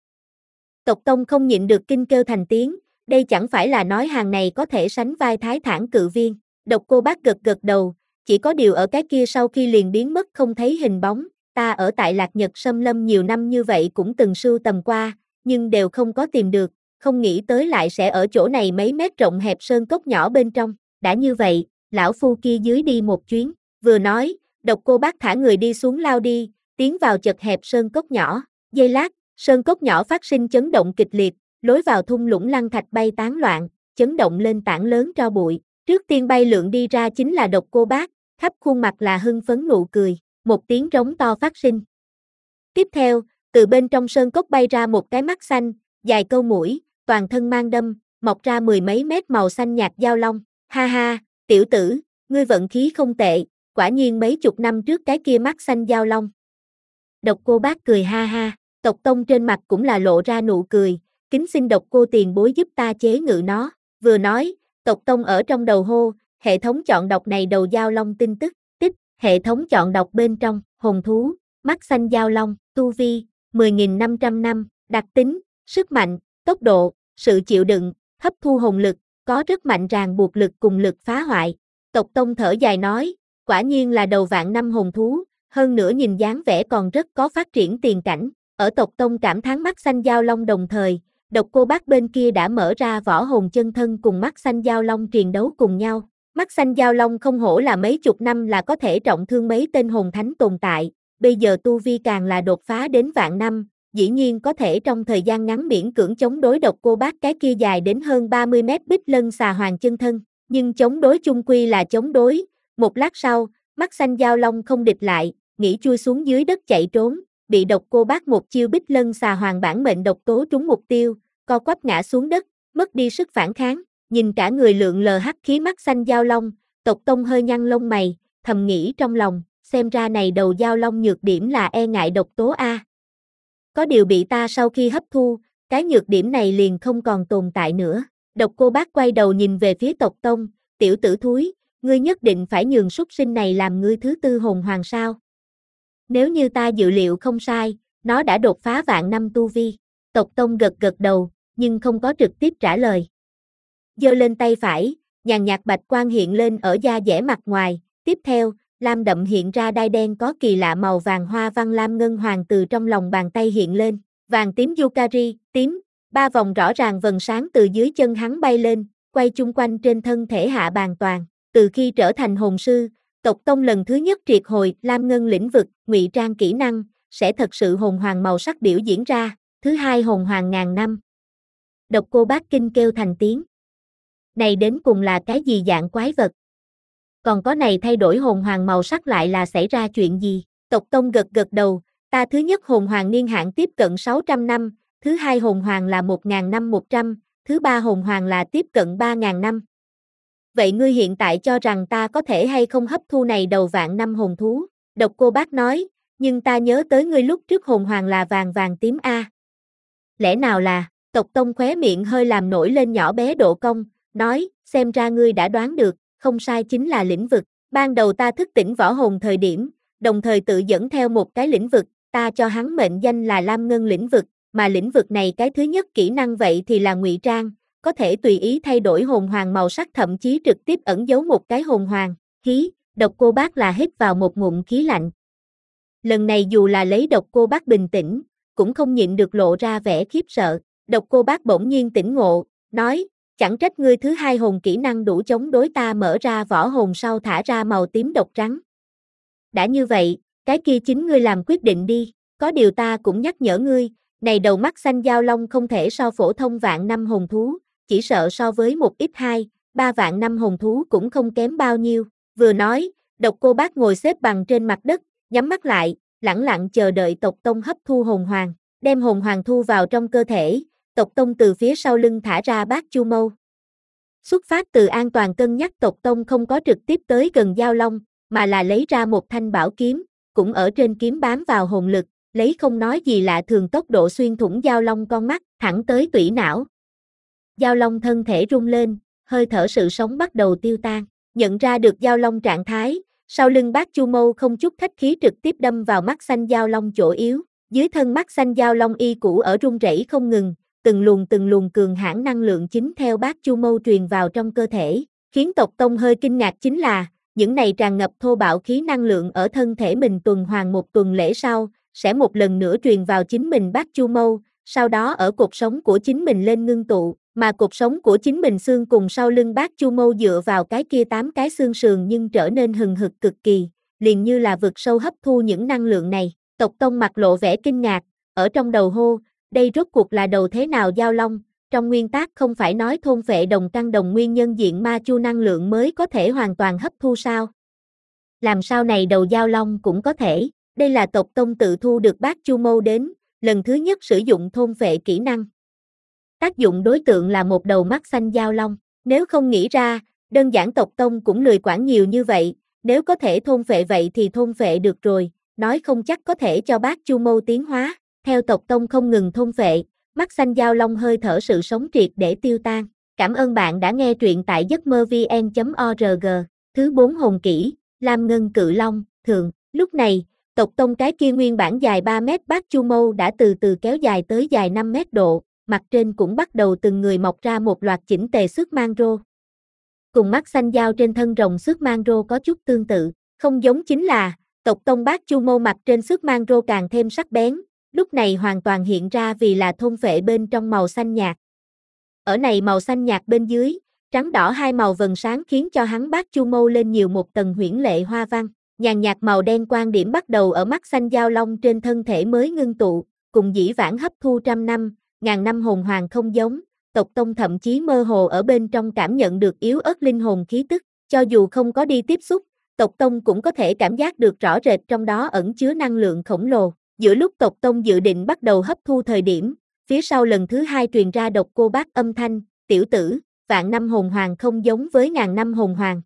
Tộc Tông không nhịn được kinh kêu thành tiếng, đây chẳng phải là nói hàng này có thể sánh vai Thái Thản cự viên. Độc Cô Bác gật gật đầu, chỉ có điều ở cái kia sau khi liền biến mất không thấy hình bóng, ta ở tại Lạc Nhật Sâm Lâm nhiều năm như vậy cũng từng sưu tầm qua, nhưng đều không có tìm được, không nghĩ tới lại sẽ ở chỗ này mấy mét rộng hẹp sơn cốc nhỏ bên trong, đã như vậy, lão phu kia dưới đi một chuyến, vừa nói, Độc Cô Bác thả người đi xuống lao đi, tiến vào chật hẹp sơn cốc nhỏ, giây lát, sơn cốc nhỏ phát sinh chấn động kịch liệt, lối vào thung lũng lăng thạch bay tán loạn, chấn động lên tảng lớn tro bụi, trước tiên bay lượn đi ra chính là Độc Cô Bác, khắp khuôn mặt là hưng phấn nụ cười, một tiếng rống to phát sinh. Tiếp theo, từ bên trong sơn cốc bay ra một cái mắt xanh, dài câu mũi, toàn thân mang đâm, mọc ra mười mấy mét màu xanh nhạt Giao Long, ha ha, tiểu tử, ngươi vận khí không tệ, quả nhiên mấy chục năm trước cái kia mắt xanh Giao Long. Độc Cô Bác cười ha ha, Tộc Tông trên mặt cũng là lộ ra nụ cười, kính xin Độc Cô tiền bối giúp ta chế ngự nó, vừa nói, Tộc Tông ở trong đầu hô, hệ thống chọn đọc này đầu Giao Long tin tức, tích, hệ thống chọn đọc bên trong, hồn thú, mắt xanh Giao Long, tu vi, mười nghìn năm trăm năm, đặc tính, sức mạnh, tốc độ, sự chịu đựng, hấp thu hồn lực, có rất mạnh ràng buộc lực cùng lực phá hoại. Tộc Tông thở dài nói, quả nhiên là đầu vạn năm hồn thú, hơn nữa nhìn dáng vẻ còn rất có phát triển tiền cảnh. Ở Tộc Tông cảm thán mắt xanh Giao Long đồng thời, Độc Cô Bác bên kia đã mở ra võ hồn chân thân cùng mắt xanh Giao Long triền đấu cùng nhau. Mắt xanh Giao Long không hổ là mấy chục năm là có thể trọng thương mấy tên hồn thánh tồn tại, bây giờ tu vi càng là đột phá đến vạn năm, dĩ nhiên có thể trong thời gian ngắn miễn cưỡng chống đối Độc Cô Bác cái kia dài đến hơn ba mươi mét bích lân xà hoàng chân thân, nhưng chống đối chung quy là chống đối, một lát sau, mắt xanh Giao Long không địch lại, nghĩ chui xuống dưới đất chạy trốn, bị Độc Cô Bác một chiêu bích lân xà hoàng bản mệnh độc tố trúng mục tiêu, co quắp ngã xuống đất, mất đi sức phản kháng, nhìn cả người lượn lờ hắc khí mắt xanh Giao Long, Tộc Tông hơi nhăn lông mày, thầm nghĩ trong lòng, xem ra này đầu Giao Long nhược điểm là e ngại độc tố a. Có điều bị ta sau khi hấp thu, cái nhược điểm này liền không còn tồn tại nữa. Độc Cô Bác quay đầu nhìn về phía Tộc Tông, tiểu tử thúi, ngươi nhất định phải nhường súc sinh này làm ngươi thứ tư hồn hoàng sao? Nếu như ta dự liệu không sai, nó đã đột phá vạn năm tu vi. Tộc Tông gật gật đầu, nhưng không có trực tiếp trả lời. Giơ lên tay phải, nhàn nhạt bạch quang hiện lên ở da dẻ mặt ngoài, tiếp theo, lam đậm hiện ra đai đen có kỳ lạ màu vàng hoa văn lam ngân hoàng từ trong lòng bàn tay hiện lên, vàng tím Yukari, tím, ba vòng rõ ràng vầng sáng từ dưới chân hắn bay lên, quay chung quanh trên thân thể hạ bàn toàn. Từ khi trở thành hồn sư, Tộc Tông lần thứ nhất triệt hồi lam ngân lĩnh vực, ngụy trang kỹ năng, sẽ thật sự hồn hoàng màu sắc biểu diễn ra, thứ hai hồn hoàng ngàn năm. Độc Cô Bác kinh kêu thành tiếng. Này đến cùng là cái gì dạng quái vật? Còn có này thay đổi hồn hoàng màu sắc lại là xảy ra chuyện gì? Tộc Tông gật gật đầu, ta thứ nhất hồn hoàng niên hạn tiếp cận sáu trăm năm, thứ hai hồn hoàng là một nghìn năm một trăm, thứ ba hồn hoàng là tiếp cận ba nghìn năm. Vậy ngươi hiện tại cho rằng ta có thể hay không hấp thu này đầu vạn năm hồn thú? Độc Cô Bác nói, nhưng ta nhớ tới ngươi lúc trước hồn hoàng là vàng vàng tím a. Lẽ nào là, Tộc Tông khóe miệng hơi làm nổi lên nhỏ bé độ cong, nói, xem ra ngươi đã đoán được, không sai chính là lĩnh vực. Ban đầu ta thức tỉnh võ hồn thời điểm, đồng thời tự dẫn theo một cái lĩnh vực, ta cho hắn mệnh danh là Lam Ngân lĩnh vực, mà lĩnh vực này cái thứ nhất kỹ năng vậy thì là ngụy trang, có thể tùy ý thay đổi hồn hoàng màu sắc thậm chí trực tiếp ẩn giấu một cái hồn hoàng. Khí, Độc Cô Bác là hít vào một ngụm khí lạnh. Lần này dù là lấy Độc Cô Bác bình tĩnh, cũng không nhịn được lộ ra vẻ khiếp sợ. Độc Cô Bác bỗng nhiên tỉnh ngộ, nói, chẳng trách ngươi thứ hai hồn kỹ năng đủ chống đối ta mở ra võ hồn sau thả ra màu tím độc trắng. Đã như vậy, cái kia chính ngươi làm quyết định đi, có điều ta cũng nhắc nhở ngươi, này đầu mắt xanh Giao Long không thể so phổ thông vạn năm hồn thú, chỉ sợ so với một ít hai, ba vạn năm hồn thú cũng không kém bao nhiêu. Vừa nói, Độc Cô Bác ngồi xếp bằng trên mặt đất, nhắm mắt lại, lẳng lặng chờ đợi tộc tông hấp thu hồn hoàng, đem hồn hoàng thu vào trong cơ thể, tộc tông từ phía sau lưng thả ra bát chu mâu. Xuất phát từ an toàn cân nhắc tộc tông không có trực tiếp tới gần Giao Long, mà là lấy ra một thanh bảo kiếm, cũng ở trên kiếm bám vào hồn lực, lấy không nói gì lạ thường tốc độ xuyên thủng Giao Long con mắt, thẳng tới tủy não. Giao Long thân thể rung lên, hơi thở sự sống bắt đầu tiêu tan, nhận ra được Giao Long trạng thái, sau lưng bát chu mâu không chút khách khí trực tiếp đâm vào mắt xanh Giao Long chỗ yếu, dưới thân mắt xanh Giao Long y cũ ở rung rẩy không ngừng, từng luồng từng luồng cường hãn năng lượng chính theo bát chu mâu truyền vào trong cơ thể, khiến tộc tông hơi kinh ngạc chính là, những này tràn ngập thô bạo khí năng lượng ở thân thể mình tuần hoàn một tuần lễ sau, sẽ một lần nữa truyền vào chính mình bát chu mâu, sau đó ở cột sống của chính mình lên ngưng tụ, mà cột sống của chính mình xương cùng sau lưng bát chu mâu dựa vào cái kia tám cái xương sườn nhưng trở nên hừng hực cực kỳ, liền như là vực sâu hấp thu những năng lượng này, tộc tông mặt lộ vẻ kinh ngạc, ở trong đầu hô, đây rốt cuộc là đầu thế nào Giao Long, trong nguyên tắc không phải nói thôn phệ đồng căn đồng nguyên nhân diện ma chu năng lượng mới có thể hoàn toàn hấp thu sao? Làm sao này đầu Giao Long cũng có thể, đây là tộc tông tự thu được bát chu mâu đến, lần thứ nhất sử dụng thôn phệ kỹ năng. Tác dụng đối tượng là một đầu mắt xanh Giao Long, nếu không nghĩ ra, đơn giản tộc tông cũng lười quản nhiều như vậy, nếu có thể thôn phệ vậy thì thôn phệ được rồi, nói không chắc có thể cho bát chu mâu tiến hóa, theo tộc tông không ngừng thôn phệ, mắt xanh Giao Long hơi thở sự sống triệt để tiêu tan. Cảm ơn bạn đã nghe truyện tại giấc mơ vn chấm org, thứ bốn hồn kỹ, Lam Ngân Cự Long, thường, lúc này, tộc tông cái kia nguyên bản dài ba mét bát chu mâu đã từ từ kéo dài tới dài năm mét độ, mặt trên cũng bắt đầu từng người mọc ra một loạt chỉnh tề xước mang rô. Cùng mắt xanh dao trên thân rồng xước mang rô có chút tương tự, không giống chính là, tộc tông bát chu mâu mặt trên xước mang rô càng thêm sắc bén, lúc này hoàn toàn hiện ra vì là thôn phệ bên trong màu xanh nhạt. Ở này màu xanh nhạt bên dưới, trắng đỏ hai màu vầng sáng khiến cho hắn bát chu mâu lên nhiều một tầng huyễn lệ hoa văn, nhàn nhạt màu đen quan điểm bắt đầu ở mắt xanh dao long trên thân thể mới ngưng tụ, cùng dĩ vãng hấp thu trăm năm, ngàn năm hồn hoàng không giống, tộc tông thậm chí mơ hồ ở bên trong cảm nhận được yếu ớt linh hồn khí tức, cho dù không có đi tiếp xúc, tộc tông cũng có thể cảm giác được rõ rệt trong đó ẩn chứa năng lượng khổng lồ. Giữa lúc tộc tông dự định bắt đầu hấp thu thời điểm, phía sau lần thứ hai truyền ra độc cô bác âm thanh, tiểu tử, vạn năm hồn hoàng không giống với ngàn năm hồn hoàng.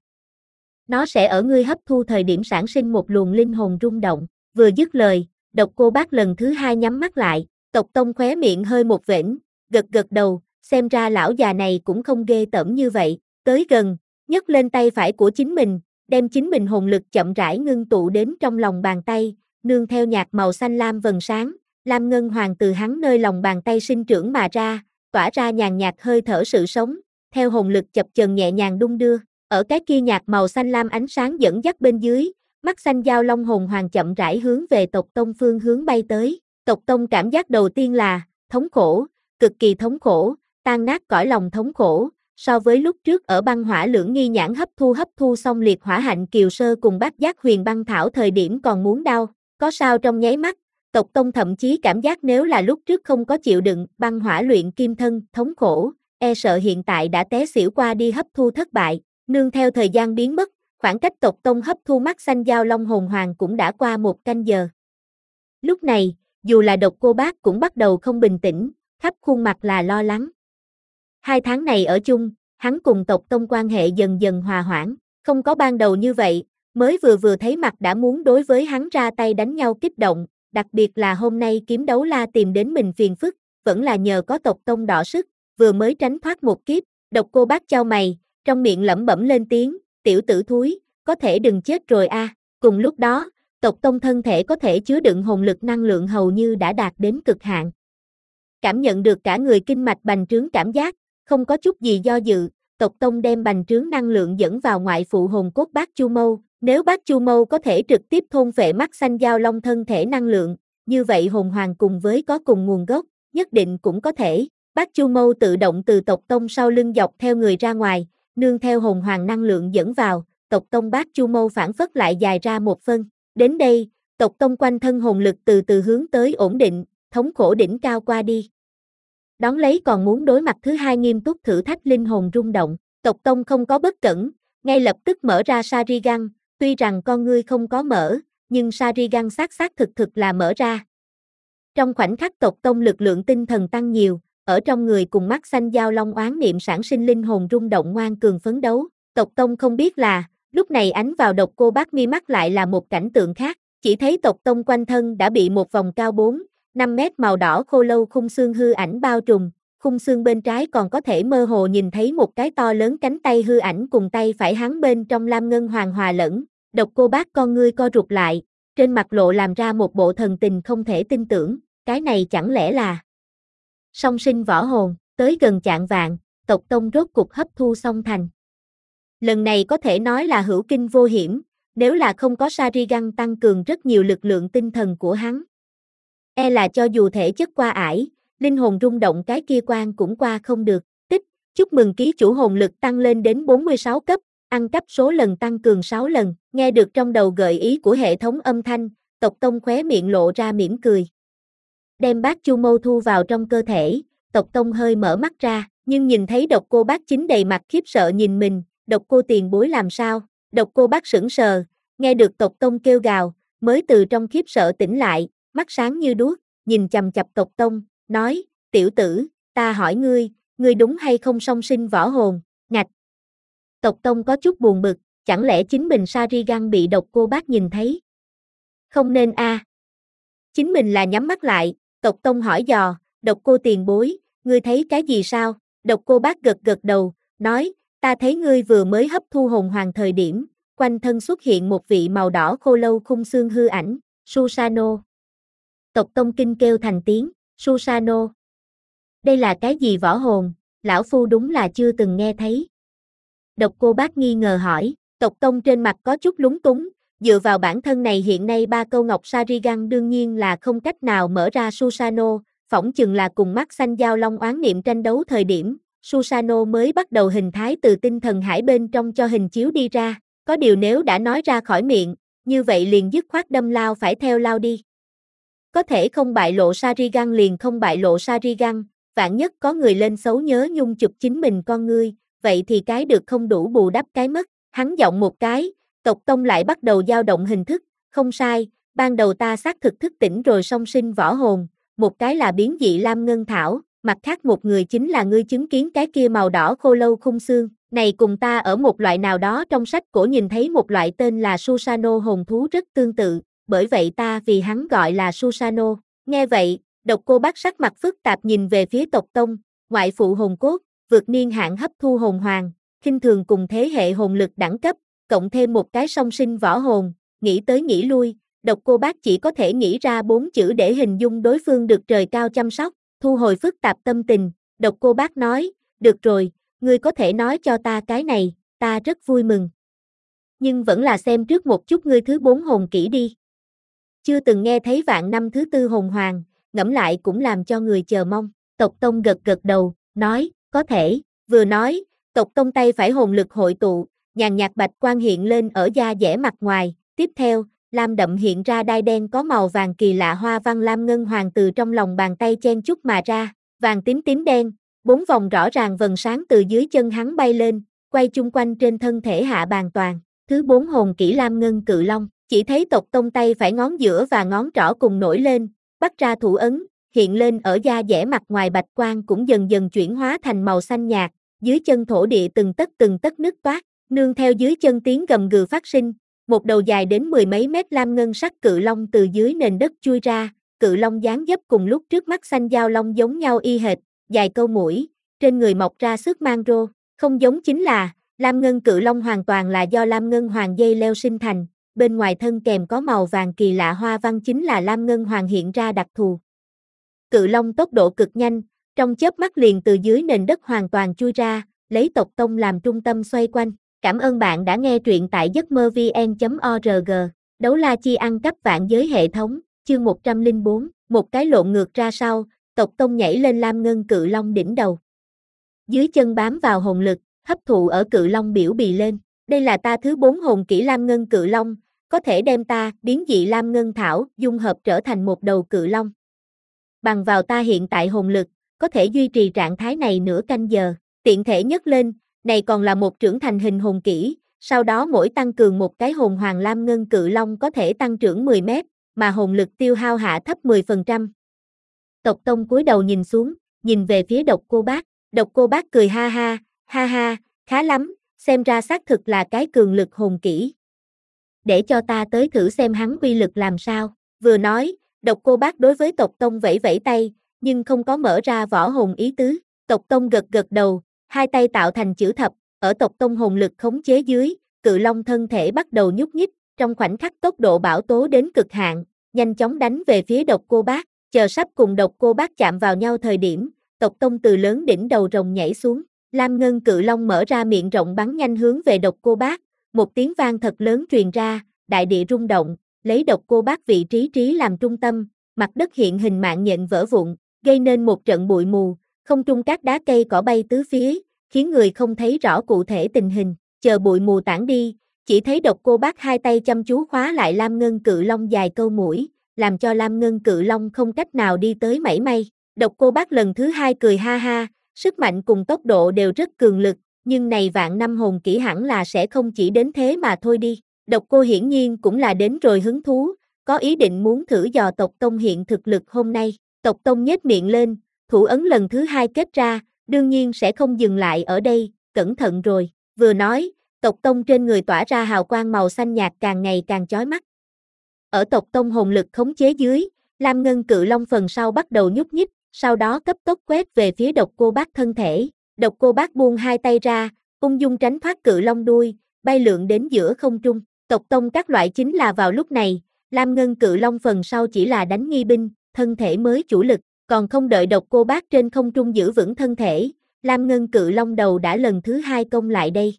Nó sẽ ở ngươi hấp thu thời điểm sản sinh một luồng linh hồn rung động, vừa dứt lời, độc cô bác lần thứ hai nhắm mắt lại, tộc tông khóe miệng hơi một vểnh, gật gật đầu, xem ra lão già này cũng không ghê tởm như vậy, tới gần, nhấc lên tay phải của chính mình, đem chính mình hồn lực chậm rãi ngưng tụ đến trong lòng bàn tay, nương theo nhạt màu xanh lam vầng sáng, lam ngân hoàng từ hắn nơi lòng bàn tay sinh trưởng mà ra, tỏa ra nhàn nhạt hơi thở sự sống, theo hồn lực chập chờn nhẹ nhàng đung đưa, ở cái kia nhạt màu xanh lam ánh sáng dẫn dắt bên dưới, mắt xanh dao long hồn hoàng chậm rãi hướng về tộc tông phương hướng bay tới, tộc tông cảm giác đầu tiên là, thống khổ, cực kỳ thống khổ, tan nát cõi lòng thống khổ, so với lúc trước ở băng hỏa lưỡng nghi nhãn hấp thu hấp thu xong liệt hỏa hạnh kiều sơ cùng bát giác huyền băng thảo thời điểm còn muốn đau, có sao trong nháy mắt, tộc tông thậm chí cảm giác nếu là lúc trước không có chịu đựng băng hỏa luyện kim thân, thống khổ, e sợ hiện tại đã té xỉu qua đi hấp thu thất bại, nương theo thời gian biến mất, khoảng cách tộc tông hấp thu mắt xanh dao long hồn hoàng cũng đã qua một canh giờ. Lúc này, dù là độc cô bác cũng bắt đầu không bình tĩnh, khắp khuôn mặt là lo lắng. Hai tháng này ở chung, hắn cùng tộc tông quan hệ dần dần hòa hoãn, không có ban đầu như vậy, mới vừa vừa thấy mặt đã muốn đối với hắn ra tay đánh nhau kích động, đặc biệt là hôm nay kiếm đấu la tìm đến mình phiền phức, vẫn là nhờ có tộc tông đọ sức, vừa mới tránh thoát một kiếp, độc cô bác chau mày, trong miệng lẩm bẩm lên tiếng, tiểu tử thúi, có thể đừng chết rồi a. À. Cùng lúc đó, tộc tông thân thể có thể chứa đựng hồn lực năng lượng hầu như đã đạt đến cực hạn. Cảm nhận được cả người kinh mạch bành trướng cảm giác, không có chút gì do dự, tộc tông đem bành trướng năng lượng dẫn vào ngoại phụ hồn cốt bát chu mâu, nếu bát chu mâu có thể trực tiếp thôn phệ mắt xanh dao long thân thể năng lượng, như vậy hồn hoàng cùng với có cùng nguồn gốc, nhất định cũng có thể, bát chu mâu tự động từ tộc tông sau lưng dọc theo người ra ngoài, nương theo hồn hoàng năng lượng dẫn vào, tộc tông bát chu mâu phản phất lại dài ra một phân, đến đây, tộc tông quanh thân hồn lực từ từ hướng tới ổn định, thống khổ đỉnh cao qua đi. Đón lấy còn muốn đối mặt thứ hai nghiêm túc thử thách linh hồn rung động, tộc tông không có bất cẩn, ngay lập tức mở ra Sharingan, tuy rằng con ngươi không có mở, nhưng Sharingan xác xác thực thực là mở ra. Trong khoảnh khắc tộc tông lực lượng tinh thần tăng nhiều, ở trong người cùng mắt xanh giao long oán niệm sản sinh linh hồn rung động ngoan cường phấn đấu. Tộc tông không biết là, lúc này ánh vào độc cô bác mi mắt lại là một cảnh tượng khác, chỉ thấy tộc tông quanh thân đã bị một vòng cao bốn, năm mét màu đỏ khô lâu khung xương hư ảnh bao trùm, khung xương bên trái còn có thể mơ hồ nhìn thấy một cái to lớn cánh tay hư ảnh cùng tay phải hắn bên trong lam ngân hoàng hòa lẫn. Độc cô bác con ngươi co rụt lại, trên mặt lộ làm ra một bộ thần tình không thể tin tưởng, cái này chẳng lẽ là song sinh võ hồn. Tới gần chạng vạn, tộc tông rốt cục hấp thu xong thành. Lần này có thể nói là hữu kinh vô hiểm, nếu là không có Sharingan tăng cường rất nhiều lực lượng tinh thần của hắn. E là cho dù thể chất qua ải, linh hồn rung động cái kia quan cũng qua không được. Tích, chúc mừng ký chủ hồn lực tăng lên đến bốn mươi sáu cấp, ăn cắp số lần tăng cường sáu lần. Nghe được trong đầu gợi ý của hệ thống âm thanh, tộc tông khóe miệng lộ ra mỉm cười. Đem bát chu mâu thu vào trong cơ thể, tộc tông hơi mở mắt ra, nhưng nhìn thấy độc cô bác chính đầy mặt khiếp sợ nhìn mình, độc cô tiền bối làm sao? Độc cô bác sững sờ, nghe được tộc tông kêu gào, mới từ trong khiếp sợ tỉnh lại, mắt sáng như đuốc, nhìn chằm chằm tộc tông, nói, tiểu tử, ta hỏi ngươi, ngươi đúng hay không song sinh võ hồn? Ngạch. Tộc tông có chút buồn bực, chẳng lẽ chính mình Sharingan bị độc cô bác nhìn thấy? Không nên a. À. Chính mình là nhắm mắt lại, tộc tông hỏi dò, độc cô tiền bối, ngươi thấy cái gì sao? Độc cô bác gật gật đầu, nói, ta thấy ngươi vừa mới hấp thu hồn hoàng thời điểm, quanh thân xuất hiện một vị màu đỏ khô lâu khung xương hư ảnh, Susanoo. Tộc tông kinh kêu thành tiếng, Susanoo. Đây là cái gì võ hồn, lão phu đúng là chưa từng nghe thấy. Độc cô bác nghi ngờ hỏi, tộc tông trên mặt có chút lúng túng, dựa vào bản thân này hiện nay ba câu ngọc Sharingan đương nhiên là không cách nào mở ra Susanoo, phỏng chừng là cùng mắt xanh giao long oán niệm tranh đấu thời điểm, Susanoo mới bắt đầu hình thái từ tinh thần hải bên trong cho hình chiếu đi ra, có điều nếu đã nói ra khỏi miệng, như vậy liền dứt khoát đâm lao phải theo lao đi. Có thể không bại lộ Sharingan liền không bại lộ Sharingan, vạn nhất có người lên xấu nhớ nhung chụp chính mình con ngươi, vậy thì cái được không đủ bù đắp cái mất, hắn giọng một cái, tộc tông lại bắt đầu dao động hình thức, không sai, ban đầu ta xác thực thức tỉnh rồi song sinh võ hồn, một cái là biến dị lam ngân thảo, mặt khác một người chính là ngươi chứng kiến cái kia màu đỏ khô lâu khung xương, này cùng ta ở một loại nào đó trong sách cổ nhìn thấy một loại tên là Susanoo hồn thú rất tương tự, bởi vậy ta vì hắn gọi là Susanoo. Nghe vậy, độc cô bác sắc mặt phức tạp nhìn về phía tộc tông, ngoại phụ hồn cốt, vượt niên hạn hấp thu hồn hoàng, khinh thường cùng thế hệ hồn lực đẳng cấp, cộng thêm một cái song sinh võ hồn, nghĩ tới nghĩ lui, độc cô bác chỉ có thể nghĩ ra bốn chữ để hình dung đối phương được trời cao chăm sóc, thu hồi phức tạp tâm tình, độc cô bác nói, được rồi, ngươi có thể nói cho ta cái này, ta rất vui mừng. Nhưng vẫn là xem trước một chút ngươi thứ bốn hồn kỹ đi. Chưa từng nghe thấy vạn năm thứ tư hồn hoàng, ngẫm lại cũng làm cho người chờ mong, tộc tông gật gật đầu, nói, có thể, vừa nói, tộc tông tay phải hồn lực hội tụ, nhàn nhạt bạch quang hiện lên ở da dẻ mặt ngoài, tiếp theo, lam đậm hiện ra đai đen có màu vàng kỳ lạ hoa văn lam ngân hoàng từ trong lòng bàn tay chen chúc mà ra, vàng tím tím đen, bốn vòng rõ ràng vầng sáng từ dưới chân hắn bay lên, quay chung quanh trên thân thể hạ bàn toàn, thứ bốn hồn kỹ lam ngân cự long, chỉ thấy tộc tông tay phải ngón giữa và ngón trỏ cùng nổi lên, bắt ra thủ ấn, hiện lên ở da dẻ mặt ngoài bạch quang cũng dần dần chuyển hóa thành màu xanh nhạt, dưới chân thổ địa từng tấc từng tấc nứt toát, nương theo dưới chân tiếng gầm gừ phát sinh, một đầu dài đến mười mấy mét lam ngân sắc cự long từ dưới nền đất chui ra, cự long dáng dấp cùng lúc trước mắt xanh giao long giống nhau y hệt, dài câu mũi, trên người mọc ra xước mang rô, không giống chính là, lam ngân cự long hoàn toàn là do lam ngân hoàng dây leo sinh thành, bên ngoài thân kèm có màu vàng kỳ lạ hoa văn chính là lam ngân hoàng hiện ra đặc thù. Cự long tốc độ cực nhanh, trong chớp mắt liền từ dưới nền đất hoàn toàn chui ra, lấy tộc tông làm trung tâm xoay quanh. Cảm ơn bạn đã nghe truyện tại giấc mơ vn chấm org. Đấu la chi ăn cắp vạn giới hệ thống, chương một trăm lẻ bốn, một cái lộn ngược ra sau, tộc tông nhảy lên lam ngân cự long đỉnh đầu. Dưới chân bám vào hồn lực, hấp thụ ở cự long biểu bì lên. Đây là ta thứ bốn hồn kỹ lam ngân cự long, có thể đem ta biến dị lam ngân thảo dung hợp trở thành một đầu cự long. Bằng vào ta hiện tại hồn lực, có thể duy trì trạng thái này nửa canh giờ, tiện thể nhấc lên. Này còn là một trưởng thành hình hồn kỹ, sau đó mỗi tăng cường một cái hồn hoàng lam ngân cự long có thể tăng trưởng mười mét, mà hồn lực tiêu hao hạ thấp mười phần trăm. Tộc Tông cúi đầu nhìn xuống, nhìn về phía Độc Cô Bác, Độc Cô Bác cười ha ha, ha ha, khá lắm, xem ra xác thực là cái cường lực hồn kỹ. Để cho ta tới thử xem hắn uy lực làm sao, vừa nói, Độc Cô Bác đối với Tộc Tông vẫy vẫy tay, nhưng không có mở ra võ hồn ý tứ. Tộc Tông gật gật đầu, hai tay tạo thành chữ thập, ở Tộc Tông hồn lực khống chế dưới, cự long thân thể bắt đầu nhúc nhích, trong khoảnh khắc tốc độ bão tố đến cực hạn, nhanh chóng đánh về phía Độc Cô Bác, chờ sắp cùng Độc Cô Bác chạm vào nhau thời điểm, Tộc Tông từ lớn đỉnh đầu rồng nhảy xuống, lam ngân cự long mở ra miệng rộng bắn nhanh hướng về Độc Cô Bác, một tiếng vang thật lớn truyền ra, đại địa rung động, lấy Độc Cô Bác vị trí trí làm trung tâm, mặt đất hiện hình mạng nhện vỡ vụn, gây nên một trận bụi mù, không trung các đá cây cỏ bay tứ phía, khiến người không thấy rõ cụ thể tình hình, chờ bụi mù tản đi, chỉ thấy Độc Cô Bác hai tay chăm chú khóa lại lam ngân cự long dài câu mũi, làm cho lam ngân cự long không cách nào đi tới mảy may. Độc Cô Bác lần thứ hai cười ha ha, sức mạnh cùng tốc độ đều rất cường lực, nhưng này vạn năm hồn kỹ hẳn là sẽ không chỉ đến thế mà thôi đi. Độc Cô hiển nhiên cũng là đến rồi hứng thú, có ý định muốn thử dò Tộc Tông hiện thực lực hôm nay. Tộc Tông nhếch miệng lên, thủ ấn lần thứ hai kết ra, đương nhiên sẽ không dừng lại ở đây, cẩn thận rồi. Vừa nói, Tộc Tông trên người tỏa ra hào quang màu xanh nhạt càng ngày càng chói mắt. Ở Tộc Tông hồn lực khống chế dưới, lam ngân cự long phần sau bắt đầu nhúc nhích, sau đó cấp tốc quét về phía Độc Cô Bác thân thể. Độc Cô Bác buông hai tay ra, ung dung tránh thoát cự long đuôi, bay lượn đến giữa không trung. Tộc Tông các loại chính là vào lúc này, lam ngân cự long phần sau chỉ là đánh nghi binh, thân thể mới chủ lực, còn không đợi Độc Cô Bác trên không trung giữ vững thân thể, lam ngân cự long đầu đã lần thứ hai công lại đây.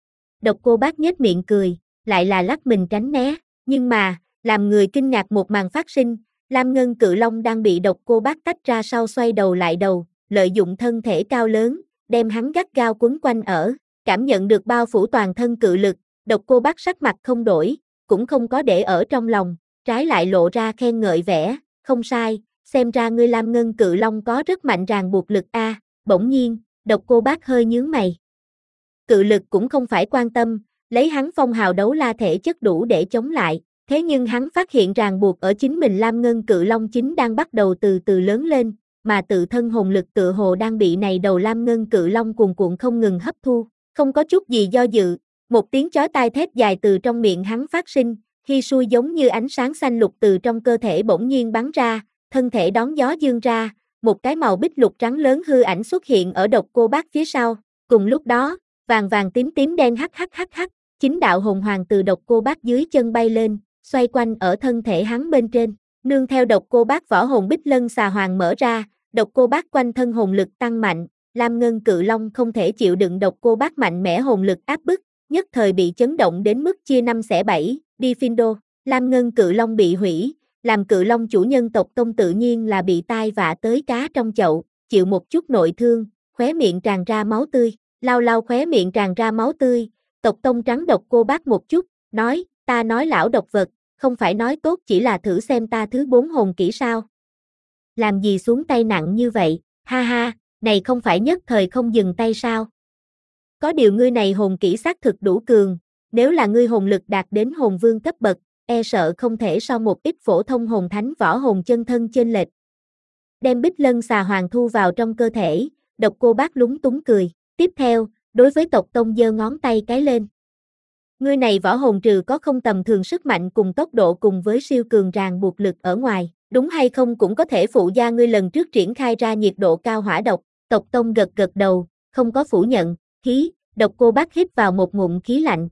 Độc Cô Bác nhếch miệng cười, lại là lắc mình tránh né, nhưng mà, làm người kinh ngạc một màn phát sinh, lam ngân cự long đang bị Độc Cô Bác tách ra sau xoay đầu lại đầu, lợi dụng thân thể cao lớn, đem hắn gắt gao quấn quanh ở, cảm nhận được bao phủ toàn thân cự lực, Độc Cô Bác sắc mặt không đổi, cũng không có để ở trong lòng, trái lại lộ ra khen ngợi vẻ, không sai, xem ra ngươi lam ngân cự long có rất mạnh ràng buộc lực a. Bỗng nhiên, Độc Cô Bác hơi nhướng mày. Cự lực cũng không phải quan tâm, lấy hắn phong hào đấu la thể chất đủ để chống lại, thế nhưng hắn phát hiện ràng buộc ở chính mình lam ngân cự long chính đang bắt đầu từ từ lớn lên, mà tự thân hồn lực tựa hồ đang bị này đầu lam ngân cự long cuồn cuộn không ngừng hấp thu, không có chút gì do dự, một tiếng chói tai thét dài từ trong miệng hắn phát sinh, khi xui giống như ánh sáng xanh lục từ trong cơ thể bỗng nhiên bắn ra, thân thể đón gió dương ra, một cái màu bích lục trắng lớn hư ảnh xuất hiện ở Độc Cô Bác phía sau, cùng lúc đó, vàng vàng tím tím đen hắc hắc hắc hắc, chính đạo hồn hoàng từ Độc Cô Bác dưới chân bay lên, xoay quanh ở thân thể hắn bên trên, nương theo Độc Cô Bác võ hồn bích lân xà hoàng mở ra, Độc Cô Bác quanh thân hồn lực tăng mạnh, lam ngân cự long không thể chịu đựng Độc Cô Bác mạnh mẽ hồn lực áp bức, nhất thời bị chấn động đến mức chia năm xẻ bảy, đi Findo, lam ngân cự long bị hủy, làm cự long chủ nhân Tộc Tông tự nhiên là bị tai vạ tới cá trong chậu, chịu một chút nội thương, khóe miệng tràn ra máu tươi, lau lau khóe miệng tràn ra máu tươi, Tộc Tông trắng Độc Cô Bác một chút, nói, ta nói lão độc vật, không phải nói tốt chỉ là thử xem ta thứ bốn hồn kỹ sao. Làm gì xuống tay nặng như vậy, ha ha, này không phải nhất thời không dừng tay sao. Có điều ngươi này hồn kỹ xác thực đủ cường, nếu là ngươi hồn lực đạt đến hồn vương cấp bậc, e sợ không thể so một ít phổ thông hồn thánh võ hồn chân thân chênh lệch. Đem bích lân xà hoàng thu vào trong cơ thể, Độc Cô Bác lúng túng cười, tiếp theo, đối với Tộc Tông giơ ngón tay cái lên. Ngươi này võ hồn trừ có không tầm thường sức mạnh cùng tốc độ cùng với siêu cường ràng buộc lực ở ngoài, đúng hay không cũng có thể phụ gia ngươi lần trước triển khai ra nhiệt độ cao hỏa độc. Tộc Tông gật gật đầu, không có phủ nhận, khí, Độc Cô Bác hít vào một ngụm khí lạnh.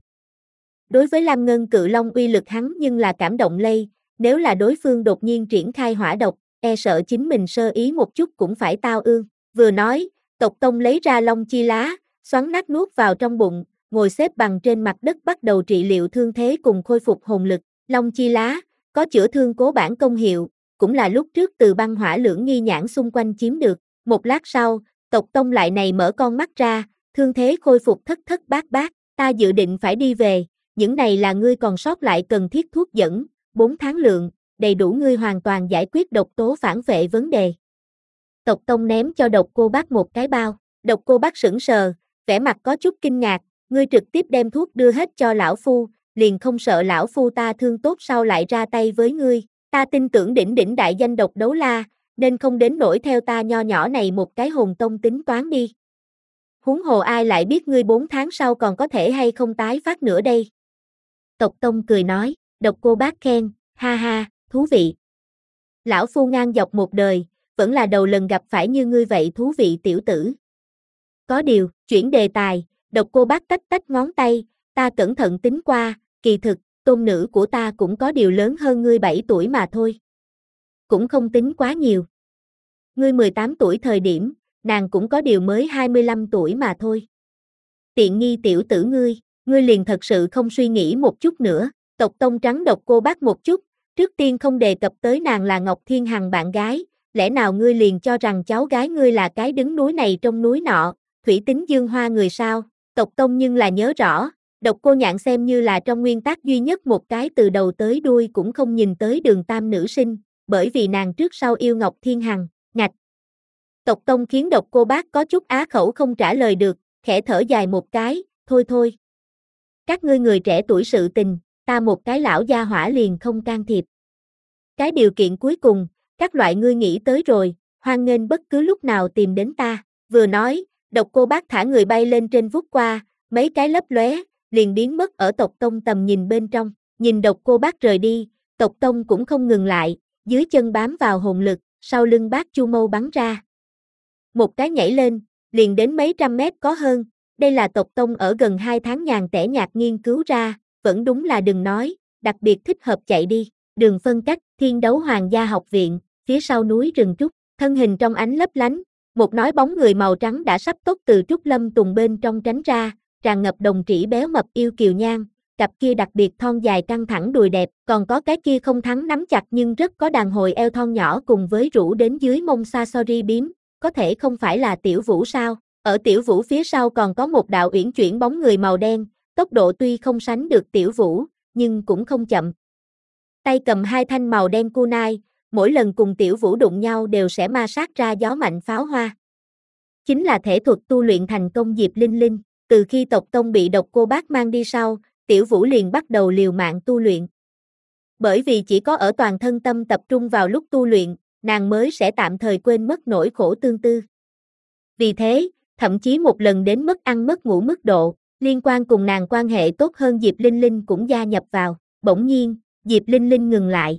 Đối với lam ngân cự long uy lực hắn nhưng là cảm động lây, nếu là đối phương đột nhiên triển khai hỏa độc, e sợ chính mình sơ ý một chút cũng phải tao ương. Vừa nói, Tộc Tông lấy ra long chi lá, xoắn nát nuốt vào trong bụng, ngồi xếp bằng trên mặt đất bắt đầu trị liệu thương thế cùng khôi phục hồn lực. Long chi lá, có chữa thương cố bản công hiệu, cũng là lúc trước từ băng hỏa lưỡng nghi nhãn xung quanh chiếm được. Một lát sau, Tộc Tông lại này mở con mắt ra, thương thế khôi phục thất thất bát bát, ta dự định phải đi về, những này là ngươi còn sót lại cần thiết thuốc dẫn, bốn tháng lượng, đầy đủ ngươi hoàn toàn giải quyết độc tố phản vệ vấn đề. Tộc Tông ném cho Độc Cô Bác một cái bao, Độc Cô Bác sững sờ, vẻ mặt có chút kinh ngạc, ngươi trực tiếp đem thuốc đưa hết cho lão phu, liền không sợ lão phu ta thương tốt sau lại ra tay với ngươi, ta tin tưởng đỉnh đỉnh đại danh Độc Đấu La, nên không đến nỗi theo ta nho nhỏ này một cái hồn tông tính toán đi. Huống hồ ai lại biết ngươi bốn tháng sau còn có thể hay không tái phát nữa đây. Tộc Tông cười nói, Độc Cô Bác khen, ha ha, thú vị. Lão phu ngang dọc một đời, vẫn là đầu lần gặp phải như ngươi vậy thú vị tiểu tử. Có điều, chuyển đề tài, Độc Cô Bác tách tách ngón tay, ta cẩn thận tính qua, kỳ thực, tôn nữ của ta cũng có điều lớn hơn ngươi bảy tuổi mà thôi. Cũng không tính quá nhiều. Ngươi mười tám tuổi thời điểm, nàng cũng có điều mới hai mươi lăm tuổi mà thôi. Tiện nghi tiểu tử ngươi, ngươi liền thật sự không suy nghĩ một chút nữa. Tộc Tông trắng Độc Cô Bác một chút, trước tiên không đề cập tới nàng là Ngọc Thiên Hằng bạn gái, lẽ nào ngươi liền cho rằng cháu gái ngươi là cái đứng núi này trong núi nọ, thủy tính dương hoa người sao? Tộc Tông nhưng là nhớ rõ, Độc Cô Nhạn xem như là trong nguyên tắc duy nhất một cái từ đầu tới đuôi cũng không nhìn tới Đường Tam nữ sinh, bởi vì nàng trước sau yêu Ngọc Thiên Hằng, ngạch. Tộc Tông khiến Độc Cô Bác có chút á khẩu không trả lời được, khẽ thở dài một cái, thôi thôi. Các ngươi người trẻ tuổi sự tình, ta một cái lão gia hỏa liền không can thiệp. Cái điều kiện cuối cùng, các loại ngươi nghĩ tới rồi, hoan nghênh bất cứ lúc nào tìm đến ta. Vừa nói, Độc Cô Bác thả người bay lên trên vút qua, mấy cái lấp lóe, liền biến mất ở Tộc Tông tầm nhìn bên trong. Nhìn Độc Cô Bác rời đi, Tộc Tông cũng không ngừng lại, dưới chân bám vào hồn lực, sau lưng Bác Chu Mâu bắn ra. Một cái nhảy lên, liền đến mấy trăm mét có hơn, đây là Tộc Tông ở gần hai tháng nhàn tẻ nhạt nghiên cứu ra, vẫn đúng là đừng nói, đặc biệt thích hợp chạy đi. Đường phân cách, Thiên Đấu Hoàng gia học viện, phía sau núi rừng trúc, thân hình trong ánh lấp lánh, một nói bóng người màu trắng đã sắp tốt từ trúc lâm tùng bên trong tránh ra, tràn ngập đồng trĩ béo mập yêu kiều nhan, cặp kia đặc biệt thon dài căng thẳng đùi đẹp, còn có cái kia không thắng nắm chặt nhưng rất có đàn hồi eo thon nhỏ cùng với rũ đến dưới mông Sasori biếm, có thể không phải là Tiểu Vũ sao? Ở Tiểu Vũ phía sau còn có một đạo uyển chuyển bóng người màu đen, tốc độ tuy không sánh được Tiểu Vũ, nhưng cũng không chậm. Tay cầm hai thanh màu đen kunai, mỗi lần cùng Tiểu Vũ đụng nhau đều sẽ ma sát ra gió mạnh pháo hoa. Chính là thể thuật tu luyện thành công Diệp Linh Linh, từ khi Tộc Tông bị Độc Cô Bác mang đi sau, Tiểu Vũ liền bắt đầu liều mạng tu luyện. Bởi vì chỉ có ở toàn thân tâm tập trung vào lúc tu luyện, nàng mới sẽ tạm thời quên mất nỗi khổ tương tư. Vì thế, thậm chí một lần đến mất ăn mất ngủ mức độ, liên quan cùng nàng quan hệ tốt hơn Diệp Linh Linh cũng gia nhập vào, bỗng nhiên, Diệp Linh Linh ngừng lại.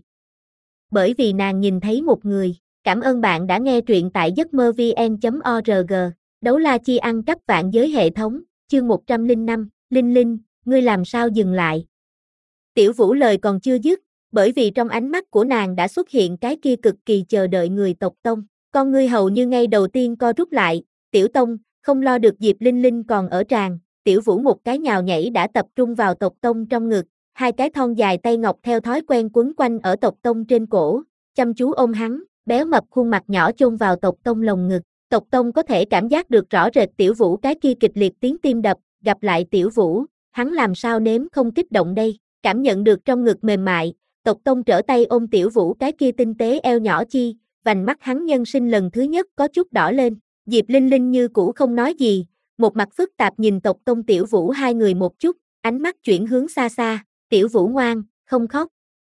Bởi vì nàng nhìn thấy một người, cảm ơn bạn đã nghe truyện tại giấc mơ vn chấm org, Đấu La Chi ăn cắp vạn giới hệ thống, chương một trăm lẻ năm, Linh Linh, ngươi làm sao dừng lại? Tiểu Vũ lời còn chưa dứt, bởi vì trong ánh mắt của nàng đã xuất hiện cái kia cực kỳ chờ đợi người Tộc Tông, con ngươi hầu như ngay đầu tiên co rút lại, Tiểu Tông, không lo được Diệp Linh Linh còn ở tràng, Tiểu Vũ một cái nhào nhảy đã tập trung vào Tộc Tông trong ngực, hai cái thon dài tay ngọc theo thói quen quấn quanh ở Tộc Tông trên cổ, chăm chú ôm hắn, béo mập khuôn mặt nhỏ chôn vào Tộc Tông lồng ngực. Tộc Tông có thể cảm giác được rõ rệt Tiểu Vũ cái kia kịch liệt tiếng tim đập, gặp lại Tiểu Vũ, hắn làm sao nếm không kích động đây, cảm nhận được trong ngực mềm mại, Tộc Tông trở tay ôm Tiểu Vũ cái kia tinh tế eo nhỏ chi, vành mắt hắn nhân sinh lần thứ nhất có chút đỏ lên, Diệp Linh Linh như cũ không nói gì, một mặt phức tạp nhìn Tộc Tông Tiểu Vũ hai người một chút, ánh mắt chuyển hướng xa xa, Tiểu Vũ ngoan, không khóc.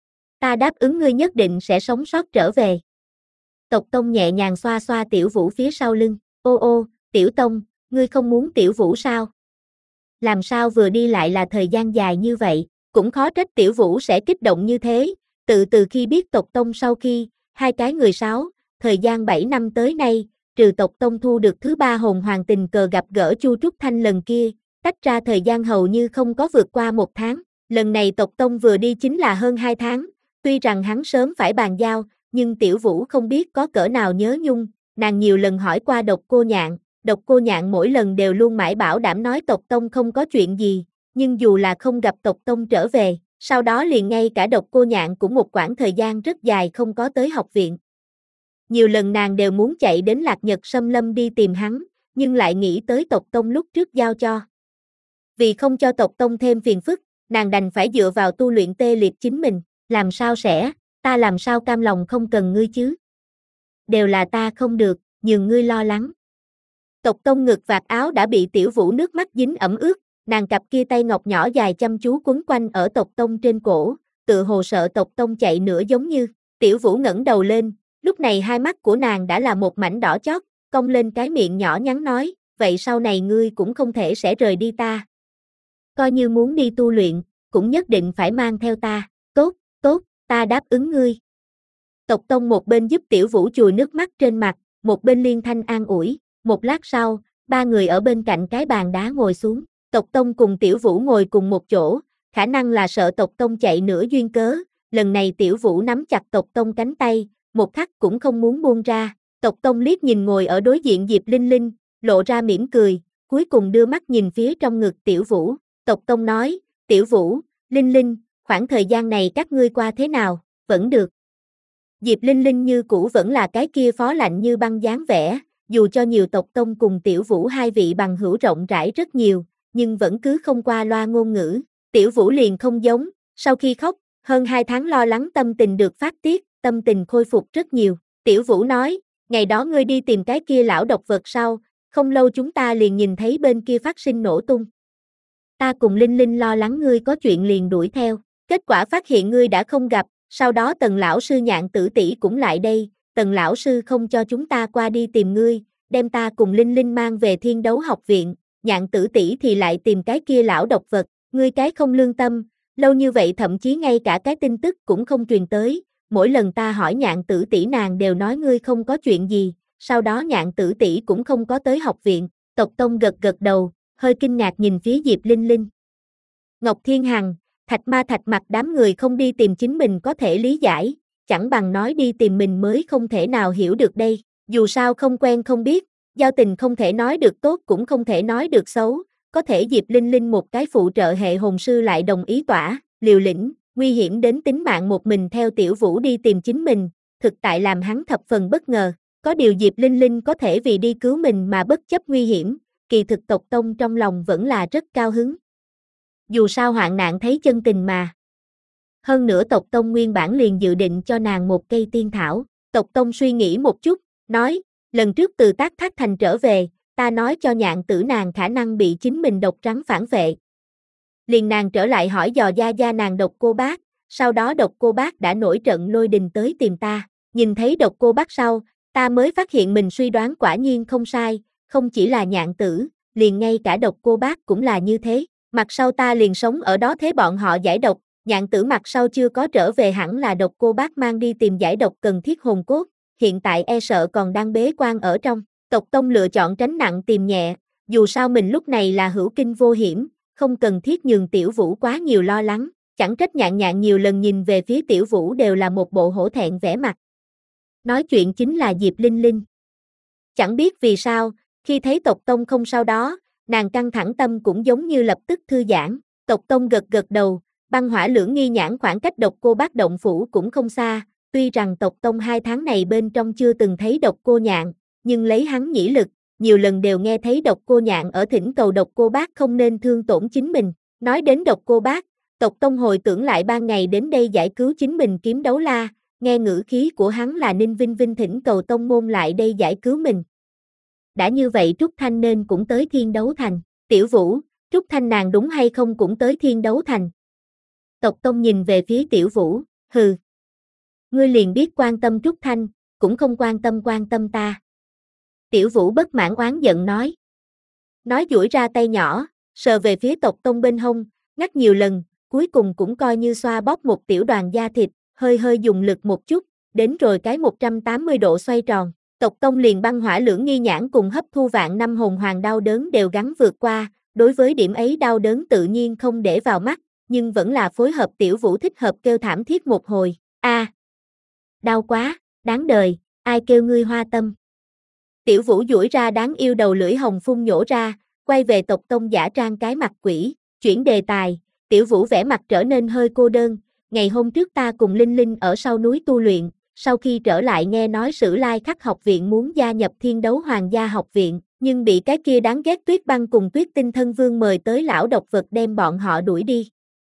Ta đáp ứng ngươi nhất định sẽ sống sót trở về. Tộc Tông nhẹ nhàng xoa xoa Tiểu Vũ phía sau lưng, ô ô, Tiểu Tông, ngươi không muốn Tiểu Vũ sao? Làm sao vừa đi lại là thời gian dài như vậy, cũng khó trách Tiểu Vũ sẽ kích động như thế, tự từ khi biết Tộc Tông sau khi, hai cái người sáu, thời gian bảy năm tới nay, trừ Tộc Tông thu được thứ ba hồn hoàng tình cờ gặp gỡ Chu Trúc Thanh lần kia, tách ra thời gian hầu như không có vượt qua một tháng, lần này Tộc Tông vừa đi chính là hơn hai tháng, tuy rằng hắn sớm phải bàn giao, nhưng Tiểu Vũ không biết có cỡ nào nhớ nhung, nàng nhiều lần hỏi qua Độc Cô Nhạn, Độc Cô Nhạn mỗi lần đều luôn mãi bảo đảm nói Tộc Tông không có chuyện gì, nhưng dù là không gặp Tộc Tông trở về, sau đó liền ngay cả Độc Cô Nhạn cũng một quãng thời gian rất dài không có tới học viện. Nhiều lần nàng đều muốn chạy đến Lạc Nhật Sâm Lâm đi tìm hắn, nhưng lại nghĩ tới Tộc Tông lúc trước giao cho. Vì không cho Tộc Tông thêm phiền phức, nàng đành phải dựa vào tu luyện tê liệt chính mình, làm sao sẽ, ta làm sao cam lòng không cần ngươi chứ? Đều là ta không được, nhường ngươi lo lắng. Tộc Tông ngực vạt áo đã bị Tiểu Vũ nước mắt dính ẩm ướt, nàng cặp kia tay ngọc nhỏ dài chăm chú quấn quanh ở Tộc Tông trên cổ, tự hồ sợ Tộc Tông chạy nữa giống như. Tiểu Vũ ngẩng đầu lên, lúc này hai mắt của nàng đã là một mảnh đỏ chót, cong lên cái miệng nhỏ nhắn nói, vậy sau này ngươi cũng không thể sẽ rời đi ta. Coi như muốn đi tu luyện, cũng nhất định phải mang theo ta, tốt, tốt, ta đáp ứng ngươi. Tộc Tông một bên giúp Tiểu Vũ chùi nước mắt trên mặt, một bên liên thanh an ủi, một lát sau, ba người ở bên cạnh cái bàn đá ngồi xuống, Tộc Tông cùng Tiểu Vũ ngồi cùng một chỗ, khả năng là sợ Tộc Tông chạy nữa duyên cớ, lần này Tiểu Vũ nắm chặt Tộc Tông cánh tay, một khắc cũng không muốn buông ra, Tộc Tông liếc nhìn ngồi ở đối diện Diệp Linh Linh, lộ ra mỉm cười, cuối cùng đưa mắt nhìn phía trong ngực Tiểu Vũ, Tộc Tông nói, Tiểu Vũ, Linh Linh, khoảng thời gian này các ngươi qua thế nào, vẫn được. Diệp Linh Linh như cũ vẫn là cái kia phó lạnh như băng dáng vẻ, dù cho nhiều Tộc Tông cùng Tiểu Vũ hai vị bằng hữu rộng rãi rất nhiều, nhưng vẫn cứ không qua loa ngôn ngữ. Tiểu Vũ liền không giống, sau khi khóc, hơn hai tháng lo lắng tâm tình được phát tiết, tâm tình khôi phục rất nhiều. Tiểu Vũ nói, ngày đó ngươi đi tìm cái kia lão độc vật sau, không lâu chúng ta liền nhìn thấy bên kia phát sinh nổ tung. Ta cùng Linh Linh lo lắng ngươi có chuyện liền đuổi theo, kết quả phát hiện ngươi đã không gặp, sau đó Tần lão sư Nhạn Tử tỷ cũng lại đây, Tần lão sư không cho chúng ta qua đi tìm ngươi, đem ta cùng Linh Linh mang về Thiên Đấu học viện, Nhạn Tử tỷ thì lại tìm cái kia lão độc vật, ngươi cái không lương tâm, lâu như vậy thậm chí ngay cả cái tin tức cũng không truyền tới, mỗi lần ta hỏi Nhạn Tử tỷ nàng đều nói ngươi không có chuyện gì, sau đó Nhạn Tử tỷ cũng không có tới học viện. Tộc Tông gật gật đầu, hơi kinh ngạc nhìn phía Diệp Linh Linh. Ngọc Thiên Hằng, Thạch Ma Thạch Mặc đám người không đi tìm chính mình có thể lý giải, chẳng bằng nói đi tìm mình mới không thể nào hiểu được đây, dù sao không quen không biết, giao tình không thể nói được tốt cũng không thể nói được xấu, có thể Diệp Linh Linh một cái phụ trợ hệ hồn sư lại đồng ý tỏa, liều lĩnh, nguy hiểm đến tính mạng một mình theo Tiểu Vũ đi tìm chính mình, thực tại làm hắn thập phần bất ngờ, có điều Diệp Linh Linh có thể vì đi cứu mình mà bất chấp nguy hiểm, kỳ thực Tộc Tông trong lòng vẫn là rất cao hứng. Dù sao hoạn nạn thấy chân tình mà. Hơn nữa Tộc Tông nguyên bản liền dự định cho nàng một cây tiên thảo, Tộc Tông suy nghĩ một chút, nói, lần trước từ Tác Thác Thành trở về, ta nói cho Nhạn Tử nàng khả năng bị chính mình độc rắn phản vệ. Liền nàng trở lại hỏi dò gia gia nàng Độc Cô Bác, sau đó Độc Cô Bác đã nổi trận lôi đình tới tìm ta, nhìn thấy Độc Cô Bác sau, ta mới phát hiện mình suy đoán quả nhiên không sai, không chỉ là Nhạn Tử, liền ngay cả Độc Cô Bác cũng là như thế, mặt sau ta liền sống ở đó thế bọn họ giải độc, Nhạn Tử mặt sau chưa có trở về hẳn là Độc Cô Bác mang đi tìm giải độc cần thiết hồn cốt, hiện tại e sợ còn đang bế quan ở trong. Tộc Tông lựa chọn tránh nặng tìm nhẹ, dù sao mình lúc này là hữu kinh vô hiểm, không cần thiết nhường Tiểu Vũ quá nhiều lo lắng, chẳng trách Nhạn Nhạn nhiều lần nhìn về phía Tiểu Vũ đều là một bộ hổ thẹn vẻ mặt. Nói chuyện chính là Diệp Linh Linh. Chẳng biết vì sao, khi thấy Tộc Tông không sau đó, nàng căng thẳng tâm cũng giống như lập tức thư giãn, Tộc Tông gật gật đầu, băng hỏa lưỡng nghi nhãn khoảng cách Độc Cô Bác động phủ cũng không xa, tuy rằng Tộc Tông hai tháng này bên trong chưa từng thấy Độc Cô Nhạn, nhưng lấy hắn nhĩ lực, nhiều lần đều nghe thấy Độc Cô Nhạn ở thỉnh cầu Độc Cô Bác không nên thương tổn chính mình. Nói đến Độc Cô Bác, Tộc Tông hồi tưởng lại ban ngày đến đây giải cứu chính mình Kiếm Đấu La, nghe ngữ khí của hắn là Ninh Vinh Vinh thỉnh cầu tông môn lại đây giải cứu mình. Đã như vậy Trúc Thanh nên cũng tới Thiên Đấu Thành. Tiểu Vũ, Trúc Thanh nàng đúng hay không cũng tới Thiên Đấu Thành? Tộc Tông nhìn về phía Tiểu Vũ, hừ. Ngươi liền biết quan tâm Trúc Thanh, cũng không quan tâm quan tâm ta. Tiểu Vũ bất mãn oán giận nói. Nói duỗi ra tay nhỏ, sờ về phía Tộc Tông bên hông, ngắt nhiều lần, cuối cùng cũng coi như xoa bóp một tiểu đoàn da thịt, hơi hơi dùng lực một chút, đến rồi cái một trăm tám mươi độ xoay tròn. Tộc Tông liền băng hỏa lưỡng nghi nhãn cùng hấp thu vạn năm hồn hoàng đau đớn đều gắng vượt qua, đối với điểm ấy đau đớn tự nhiên không để vào mắt, nhưng vẫn là phối hợp Tiểu Vũ thích hợp kêu thảm thiết một hồi. A, à, đau quá, đáng đời, ai kêu ngươi hoa tâm. Tiểu Vũ duỗi ra đáng yêu đầu lưỡi hồng phun nhổ ra, quay về Tộc Tông giả trang cái mặt quỷ, chuyển đề tài, Tiểu Vũ vẻ mặt trở nên hơi cô đơn, ngày hôm trước ta cùng Linh Linh ở sau núi tu luyện, sau khi trở lại nghe nói Sử Lai Khắc học viện muốn gia nhập Thiên Đấu Hoàng gia học viện, nhưng bị cái kia đáng ghét Tuyết Băng cùng Tuyết Tinh thân vương mời tới lão độc vật đem bọn họ đuổi đi.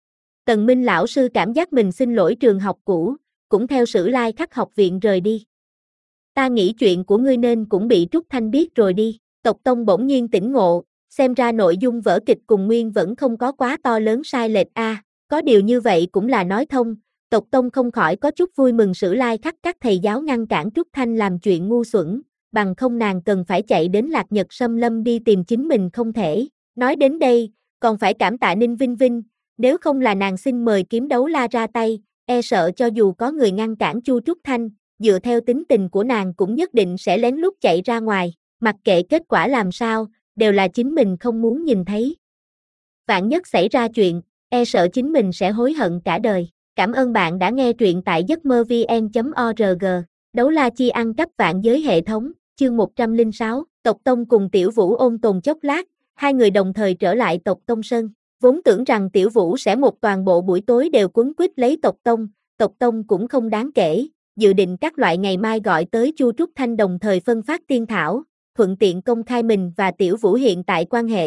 Tần Minh lão sư cảm giác mình xin lỗi trường học cũ, cũng theo Sử Lai Khắc học viện rời đi. Ta nghĩ chuyện của ngươi nên cũng bị Trúc Thanh biết rồi đi. Tộc Tông bỗng nhiên tỉnh ngộ, xem ra nội dung vở kịch cùng nguyên vẫn không có quá to lớn sai lệch a, à, có điều như vậy cũng là nói thông, Tộc Tông không khỏi có chút vui mừng Sử Lai Khắc các thầy giáo ngăn cản Trúc Thanh làm chuyện ngu xuẩn, bằng không nàng cần phải chạy đến Lạc Nhật Sâm Lâm đi tìm chính mình không thể. Nói đến đây, còn phải cảm tạ Ninh Vinh Vinh, nếu không là nàng xin mời Kiếm Đấu La ra tay, e sợ cho dù có người ngăn cản Chu Trúc Thanh, dựa theo tính tình của nàng cũng nhất định sẽ lén lút chạy ra ngoài, mặc kệ kết quả làm sao, đều là chính mình không muốn nhìn thấy. Vạn nhất xảy ra chuyện, e sợ chính mình sẽ hối hận cả đời. Cảm ơn bạn đã nghe truyện tại giấc mơ vn chấm org. Đấu la chi ăn cắp vạn giới hệ thống, chương một trăm lẻ sáu, Tộc Tông cùng Tiểu Vũ ôn tồn chốc lát, hai người đồng thời trở lại Tộc Tông sân. Vốn tưởng rằng Tiểu Vũ sẽ một toàn bộ buổi tối đều quấn quýt lấy Tộc Tông, Tộc Tông cũng không đáng kể, dự định các loại ngày mai gọi tới Chu Trúc Thanh đồng thời phân phát tiên thảo, thuận tiện công khai mình và Tiểu Vũ hiện tại quan hệ.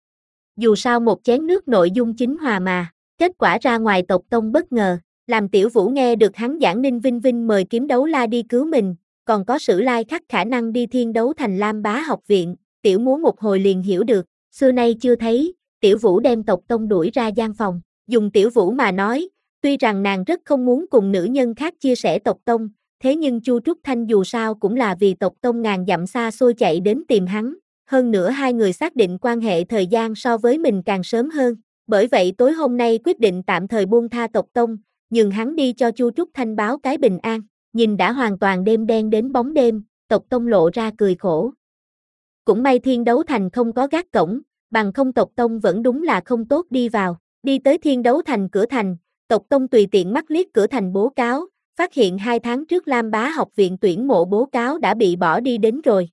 Dù sao một chén nước nội dung chính hòa mà, kết quả ra ngoài Tộc Tông bất ngờ, làm Tiểu Vũ nghe được hắn giảng Ninh Vinh Vinh mời Kiếm Đấu La đi cứu mình, còn có Sử Lai Khắc khả năng đi Thiên Đấu Thành Lam Bá học viện, Tiểu Múa một hồi liền hiểu được, xưa nay chưa thấy, Tiểu Vũ đem Tộc Tông đuổi ra gian phòng, dùng Tiểu Vũ mà nói, tuy rằng nàng rất không muốn cùng nữ nhân khác chia sẻ Tộc Tông, thế nhưng Chu Trúc Thanh dù sao cũng là vì Tộc Tông ngàn dặm xa xôi chạy đến tìm hắn, hơn nữa hai người xác định quan hệ thời gian so với mình càng sớm hơn, bởi vậy tối hôm nay quyết định tạm thời buông tha Tộc Tông, nhường hắn đi cho Chu Trúc Thanh báo cái bình an, nhìn đã hoàn toàn đêm đen đến bóng đêm, Tộc Tông lộ ra cười khổ. Cũng may Thiên Đấu Thành không có gác cổng, bằng không Tộc Tông vẫn đúng là không tốt đi vào, đi tới Thiên Đấu Thành cửa thành, Tộc Tông tùy tiện mắt liếc cửa thành bố cáo, phát hiện hai tháng trước Lam Bá học viện tuyển mộ bố cáo đã bị bỏ đi đến rồi.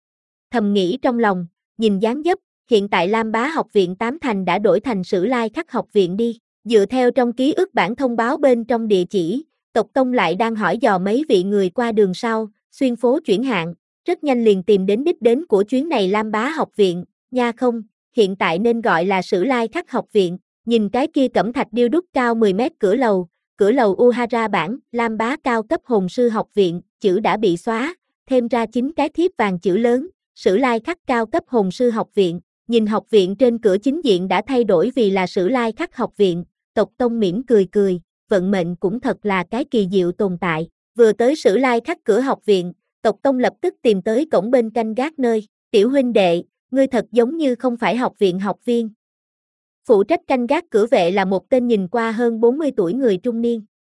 Thầm nghĩ trong lòng, nhìn dáng dấp, hiện tại Lam Bá học viện tám thành đã đổi thành Sử Lai Khắc học viện đi, dựa theo trong ký ức bản thông báo bên trong địa chỉ, Tộc Tông lại đang hỏi dò mấy vị người qua đường sau, xuyên phố chuyển hạng, rất nhanh liền tìm đến đích đến của chuyến này Lam Bá học viện, nha không, hiện tại nên gọi là Sử Lai Khắc học viện, nhìn cái kia cẩm thạch điêu đúc cao mười mét cửa lầu, cửa lầu Uhara bản, Lam Bá cao cấp hồn sư học viện, chữ đã bị xóa, thêm ra chín cái thiếp vàng chữ lớn, Sử Lai Khắc cao cấp hồn sư học viện, nhìn học viện trên cửa chính diện đã thay đổi vì là Sử Lai Khắc học viện, Tộc Tông mỉm cười cười, vận mệnh cũng thật là cái kỳ diệu tồn tại, vừa tới Sử Lai Khắc cửa học viện, Tộc Tông lập tức tìm tới cổng bên canh gác nơi, tiểu huynh đệ, ngươi thật giống như không phải học viện học viên. Phụ trách canh gác cửa vệ là một tên nhìn qua hơn bốn mươi tuổi người trung niên.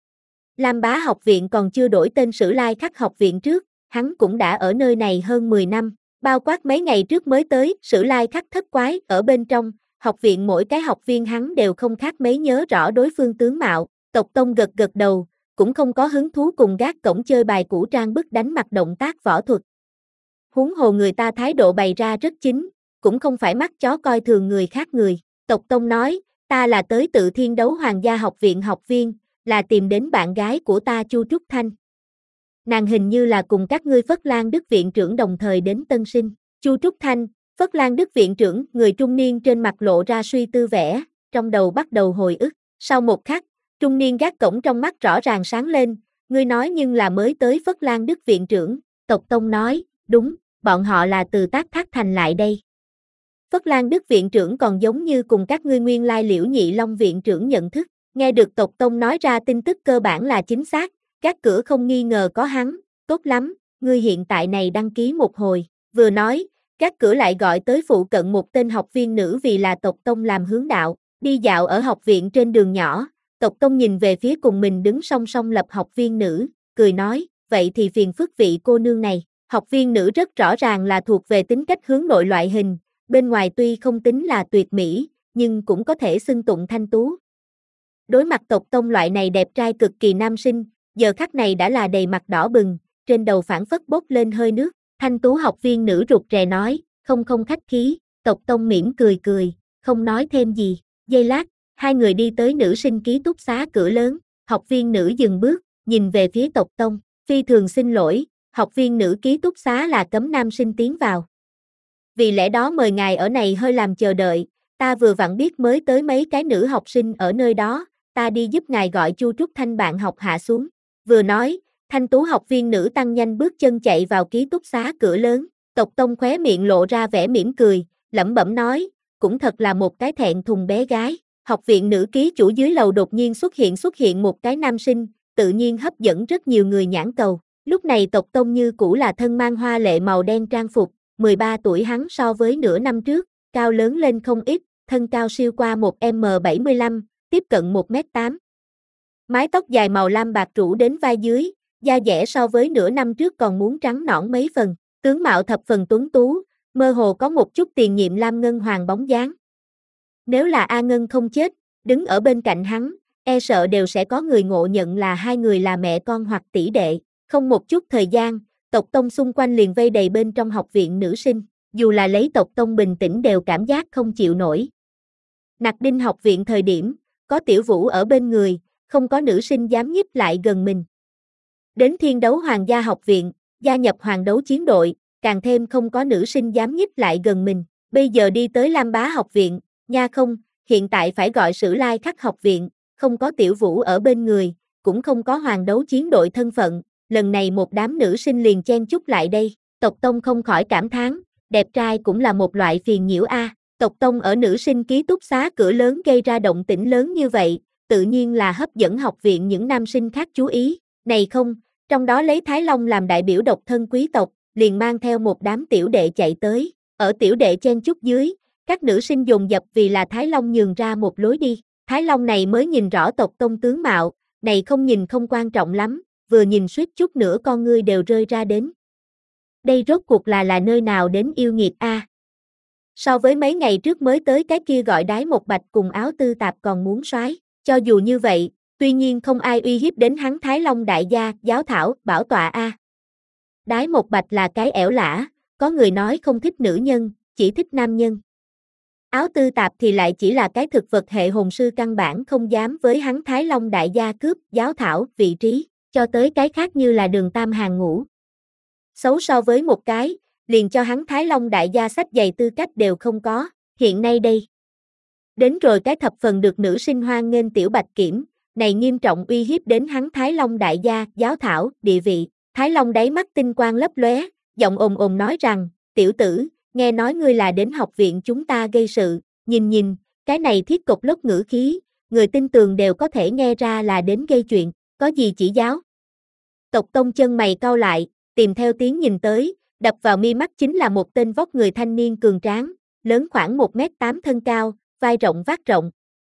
Lam Bá học viện còn chưa đổi tên Sử Lai Khắc học viện trước, hắn cũng đã ở nơi này hơn mười năm, bao quát mấy ngày trước mới tới, Sử Lai Khắc thất quái, ở bên trong, học viện mỗi cái học viên hắn đều không khác mấy nhớ rõ đối phương tướng mạo, Tộc Tông gật gật đầu, cũng không có hứng thú cùng gác cổng chơi bài cũ trang bức đánh mặt động tác võ thuật. Huống hồ người ta thái độ bày ra rất chính, cũng không phải mắt chó coi thường người khác người. Tộc Tông nói, ta là tới tự Thiên Đấu Hoàng gia học viện học viên, là tìm đến bạn gái của ta Chu Trúc Thanh. Nàng hình như là cùng các ngươi Phất Lan Đức viện trưởng đồng thời đến tân sinh. Chu Trúc Thanh, Phất Lan Đức viện trưởng, người trung niên trên mặt lộ ra suy tư vẻ, trong đầu bắt đầu hồi ức. Sau một khắc, trung niên gác cổng trong mắt rõ ràng sáng lên, ngươi nói nhưng là mới tới Phất Lan Đức viện trưởng. Tộc Tông nói, đúng, bọn họ là từ Tác Thác Thành lại đây. Phất Lan Đức viện trưởng còn giống như cùng các ngươi nguyên lai Liễu Nhị Long viện trưởng nhận thức, nghe được Tộc Tông nói ra tin tức cơ bản là chính xác, các cửa không nghi ngờ có hắn, tốt lắm, ngươi hiện tại này đăng ký một hồi, vừa nói, các cửa lại gọi tới phụ cận một tên học viên nữ vì là Tộc Tông làm hướng đạo, đi dạo ở học viện trên đường nhỏ, Tộc Tông nhìn về phía cùng mình đứng song song lập học viên nữ, cười nói, vậy thì phiền phức vị cô nương này, học viên nữ rất rõ ràng là thuộc về tính cách hướng nội loại hình, bên ngoài tuy không tính là tuyệt mỹ, nhưng cũng có thể xưng tụng thanh tú. Đối mặt Tộc Tông loại này đẹp trai cực kỳ nam sinh, giờ khắc này đã là đầy mặt đỏ bừng, trên đầu phản phất bốc lên hơi nước, thanh tú học viên nữ rụt rè nói, không không khách khí, Tộc Tông mỉm cười cười, không nói thêm gì, giây lát, hai người đi tới nữ sinh ký túc xá cửa lớn, học viên nữ dừng bước, nhìn về phía Tộc Tông, phi thường xin lỗi, học viên nữ ký túc xá là cấm nam sinh tiến vào. Vì lẽ đó mời ngài ở này hơi làm chờ đợi, ta vừa vặn biết mới tới mấy cái nữ học sinh ở nơi đó, ta đi giúp ngài gọi Chu Trúc Thanh bạn học hạ xuống. Vừa nói, thanh tú học viên nữ tăng nhanh bước chân chạy vào ký túc xá cửa lớn, Tộc Tông khóe miệng lộ ra vẻ mỉm cười, lẩm bẩm nói, cũng thật là một cái thẹn thùng bé gái. Học viện nữ ký chủ dưới lầu đột nhiên xuất hiện xuất hiện một cái nam sinh, tự nhiên hấp dẫn rất nhiều người nhãn cầu. Lúc này Tộc Tông như cũ là thân mang hoa lệ màu đen trang phục, mười ba tuổi hắn so với nửa năm trước, cao lớn lên không ít, thân cao siêu qua một mét bảy mươi lăm, tiếp cận một mét tám. Mái tóc dài màu lam bạc rủ đến vai dưới, da dẻ so với nửa năm trước còn muốn trắng nõn mấy phần, tướng mạo thập phần tuấn tú, mơ hồ có một chút tiền nhiệm Lam Ngân Hoàng bóng dáng. Nếu là A Ngân không chết, đứng ở bên cạnh hắn, e sợ đều sẽ có người ngộ nhận là hai người là mẹ con hoặc tỷ đệ. Không một chút thời gian, Tộc Tông xung quanh liền vây đầy bên trong học viện nữ sinh, dù là lấy Tộc Tông bình tĩnh đều cảm giác không chịu nổi. Nặc Đinh học viện thời điểm, có Tiểu Vũ ở bên người, không có nữ sinh dám nhích lại gần mình. Đến Thiên Đấu Hoàng gia học viện, gia nhập Hoàng Đấu chiến đội, càng thêm không có nữ sinh dám nhích lại gần mình. Bây giờ đi tới Lam Bá học viện, nha không, hiện tại phải gọi Sử Lai Khắc học viện, không có Tiểu Vũ ở bên người, cũng không có Hoàng Đấu chiến đội thân phận, lần này một đám nữ sinh liền chen chúc lại đây. Tộc Tông không khỏi cảm thán, đẹp trai cũng là một loại phiền nhiễu a. Tộc Tông ở nữ sinh ký túc xá cửa lớn gây ra động tĩnh lớn như vậy, tự nhiên là hấp dẫn học viện những nam sinh khác chú ý. Này không, trong đó lấy Thái Long làm đại biểu độc thân quý tộc, liền mang theo một đám tiểu đệ chạy tới. Ở tiểu đệ chen chúc dưới, các nữ sinh dồn dập vì là Thái Long nhường ra một lối đi. Thái Long này mới nhìn rõ Tộc Tông tướng mạo, này không nhìn không quan trọng lắm, vừa nhìn suýt chút nữa con ngươi đều rơi ra đến. Đây rốt cuộc là là nơi nào đến yêu nghiệt a? So với mấy ngày trước mới tới cái kia gọi Đái Một Bạch cùng Áo Tư Tạp còn muốn soái, cho dù như vậy, tuy nhiên không ai uy hiếp đến hắn Thái Long đại gia, giáo thảo, bảo tọa a. Đái Một Bạch là cái ẻo lả, có người nói không thích nữ nhân, chỉ thích nam nhân. Áo Tư Tạp thì lại chỉ là cái thực vật hệ hồn sư căn bản không dám với hắn Thái Long đại gia cướp giáo thảo vị trí, cho tới cái khác như là Đường Tam hàng ngũ. Xấu so với một cái, liền cho hắn Thái Long đại gia sách giày tư cách đều không có, hiện nay đây. Đến rồi cái thập phần được nữ sinh hoan nghênh Tiểu Bạch Kiểm, này nghiêm trọng uy hiếp đến hắn Thái Long đại gia, giáo thảo, địa vị. Thái Long đáy mắt tinh quang lấp lóe, giọng ồm ồm nói rằng, tiểu tử, nghe nói ngươi là đến học viện chúng ta gây sự, nhìn nhìn, cái này thiết cục lốc ngữ khí, người tin tường đều có thể nghe ra là đến gây chuyện, có gì chỉ giáo. Tộc Tông chân mày cau lại, tìm theo tiếng nhìn tới, đập vào mi mắt chính là một tên vóc người thanh niên cường tráng, lớn khoảng một mét tám thân cao, vai rộng vác rộng.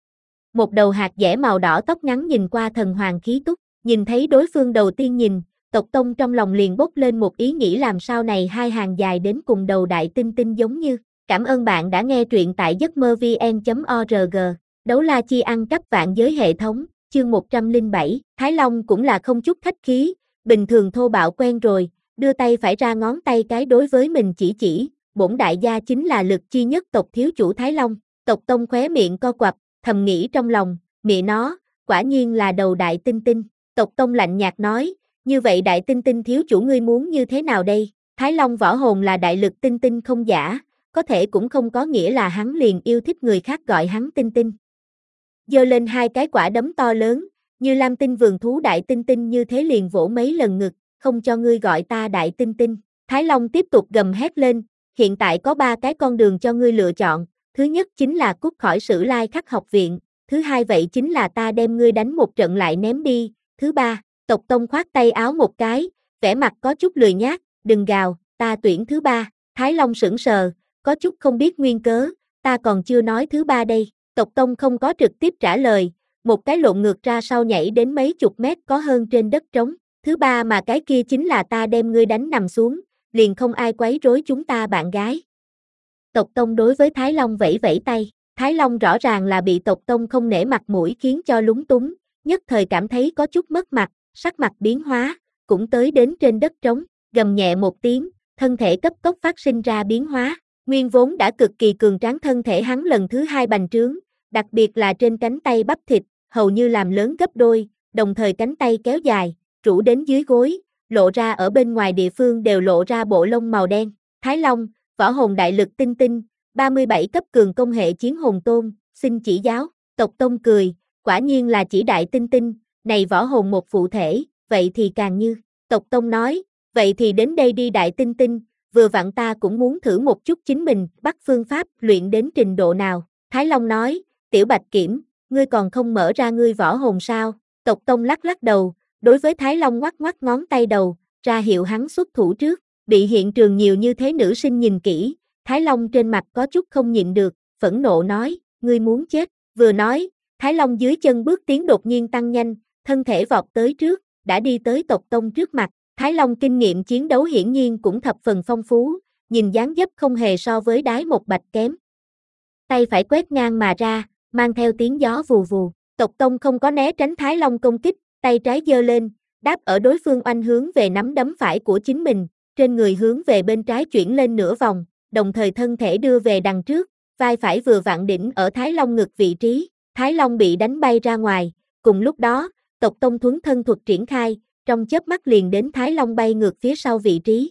Một đầu hạt dẻ màu đỏ tóc ngắn nhìn qua thần hoàng khí túc, nhìn thấy đối phương đầu tiên nhìn, Tộc Tông trong lòng liền bốc lên một ý nghĩ làm sao này hai hàng dài đến cùng đầu đại tinh tinh giống như. Cảm ơn bạn đã nghe truyện tại giấc mơ vn chấm org. Đấu la chi ăn cắp vạn giới hệ thống, chương một trăm lẻ bảy, Thái Long cũng là không chút khách khí, bình thường thô bạo quen rồi, đưa tay phải ra ngón tay cái đối với mình chỉ chỉ, bổn đại gia chính là lực chi nhất tộc thiếu chủ Thái Long. Tộc Tông khóe miệng co quặp, thầm nghĩ trong lòng, mẹ nó, quả nhiên là đầu đại tinh tinh. Tộc Tông lạnh nhạt nói, như vậy đại tinh tinh thiếu chủ ngươi muốn như thế nào đây? Thái Long võ hồn là đại lực tinh tinh không giả, có thể cũng không có nghĩa là hắn liền yêu thích người khác gọi hắn tinh tinh. Giơ lên hai cái quả đấm to lớn, như lam tinh vườn thú đại tinh tinh như thế liền vỗ mấy lần ngực, không cho ngươi gọi ta đại tinh tinh. Thái Long tiếp tục gầm hét lên, hiện tại có ba cái con đường cho ngươi lựa chọn, thứ nhất chính là cút khỏi Sử Lai Khắc học viện, thứ hai vậy chính là ta đem ngươi đánh một trận lại ném đi, thứ ba, Tộc Tông khoát tay áo một cái, vẻ mặt có chút lười nhác, đừng gào, ta tuyển thứ ba. Thái Long sững sờ, có chút không biết nguyên cớ, ta còn chưa nói thứ ba đây. Tộc Tông không có trực tiếp trả lời, một cái lộn ngược ra sau nhảy đến mấy chục mét có hơn trên đất trống. Thứ ba mà cái kia chính là ta đem ngươi đánh nằm xuống, liền không ai quấy rối chúng ta bạn gái. Tộc Tông đối với Thái Long vẫy vẫy tay, Thái Long rõ ràng là bị Tộc Tông không nể mặt mũi khiến cho lúng túng, nhất thời cảm thấy có chút mất mặt, sắc mặt biến hóa, cũng tới đến trên đất trống, gầm nhẹ một tiếng, thân thể cấp tốc phát sinh ra biến hóa, nguyên vốn đã cực kỳ cường tráng thân thể hắn lần thứ hai bành trướng, đặc biệt là trên cánh tay bắp thịt, hầu như làm lớn gấp đôi, đồng thời cánh tay kéo dài, rũ đến dưới gối, lộ ra ở bên ngoài địa phương đều lộ ra bộ lông màu đen. Thái Long, võ hồn đại lực tinh tinh, ba mươi bảy cấp cường công hệ chiến hồn tôn, xin chỉ giáo. Tộc Tông cười, quả nhiên là chỉ đại tinh tinh, này võ hồn một phụ thể, vậy thì càng như. Tộc Tông nói, vậy thì đến đây đi đại tinh tinh, vừa vặn ta cũng muốn thử một chút chính mình, bắt phương pháp luyện đến trình độ nào. Thái Long nói, Tiểu Bạch Kiểm, ngươi còn không mở ra ngươi võ hồn sao? Tộc Tông lắc lắc đầu, đối với Thái Long ngoắc ngoắc ngón tay đầu, ra hiệu hắn xuất thủ trước. Bị hiện trường nhiều như thế nữ sinh nhìn kỹ, Thái Long trên mặt có chút không nhịn được, phẫn nộ nói, ngươi muốn chết. Vừa nói, Thái Long dưới chân bước tiến đột nhiên tăng nhanh, thân thể vọt tới trước, đã đi tới Tộc Tông trước mặt. Thái Long kinh nghiệm chiến đấu hiển nhiên cũng thập phần phong phú, nhìn dáng dấp không hề so với Đái Một Bạch kém. Tay phải quét ngang mà ra, mang theo tiếng gió vù vù. Tộc Tông không có né tránh Thái Long công kích, tay trái giơ lên, đáp ở đối phương oanh hướng về nắm đấm phải của chính mình, trên người hướng về bên trái chuyển lên nửa vòng, đồng thời thân thể đưa về đằng trước, vai phải vừa vặn đỉnh ở Thái Long ngực vị trí. Thái Long bị đánh bay ra ngoài, cùng lúc đó, Tộc Tông thuấn thân thuật triển khai, trong chớp mắt liền đến Thái Long bay ngược phía sau vị trí.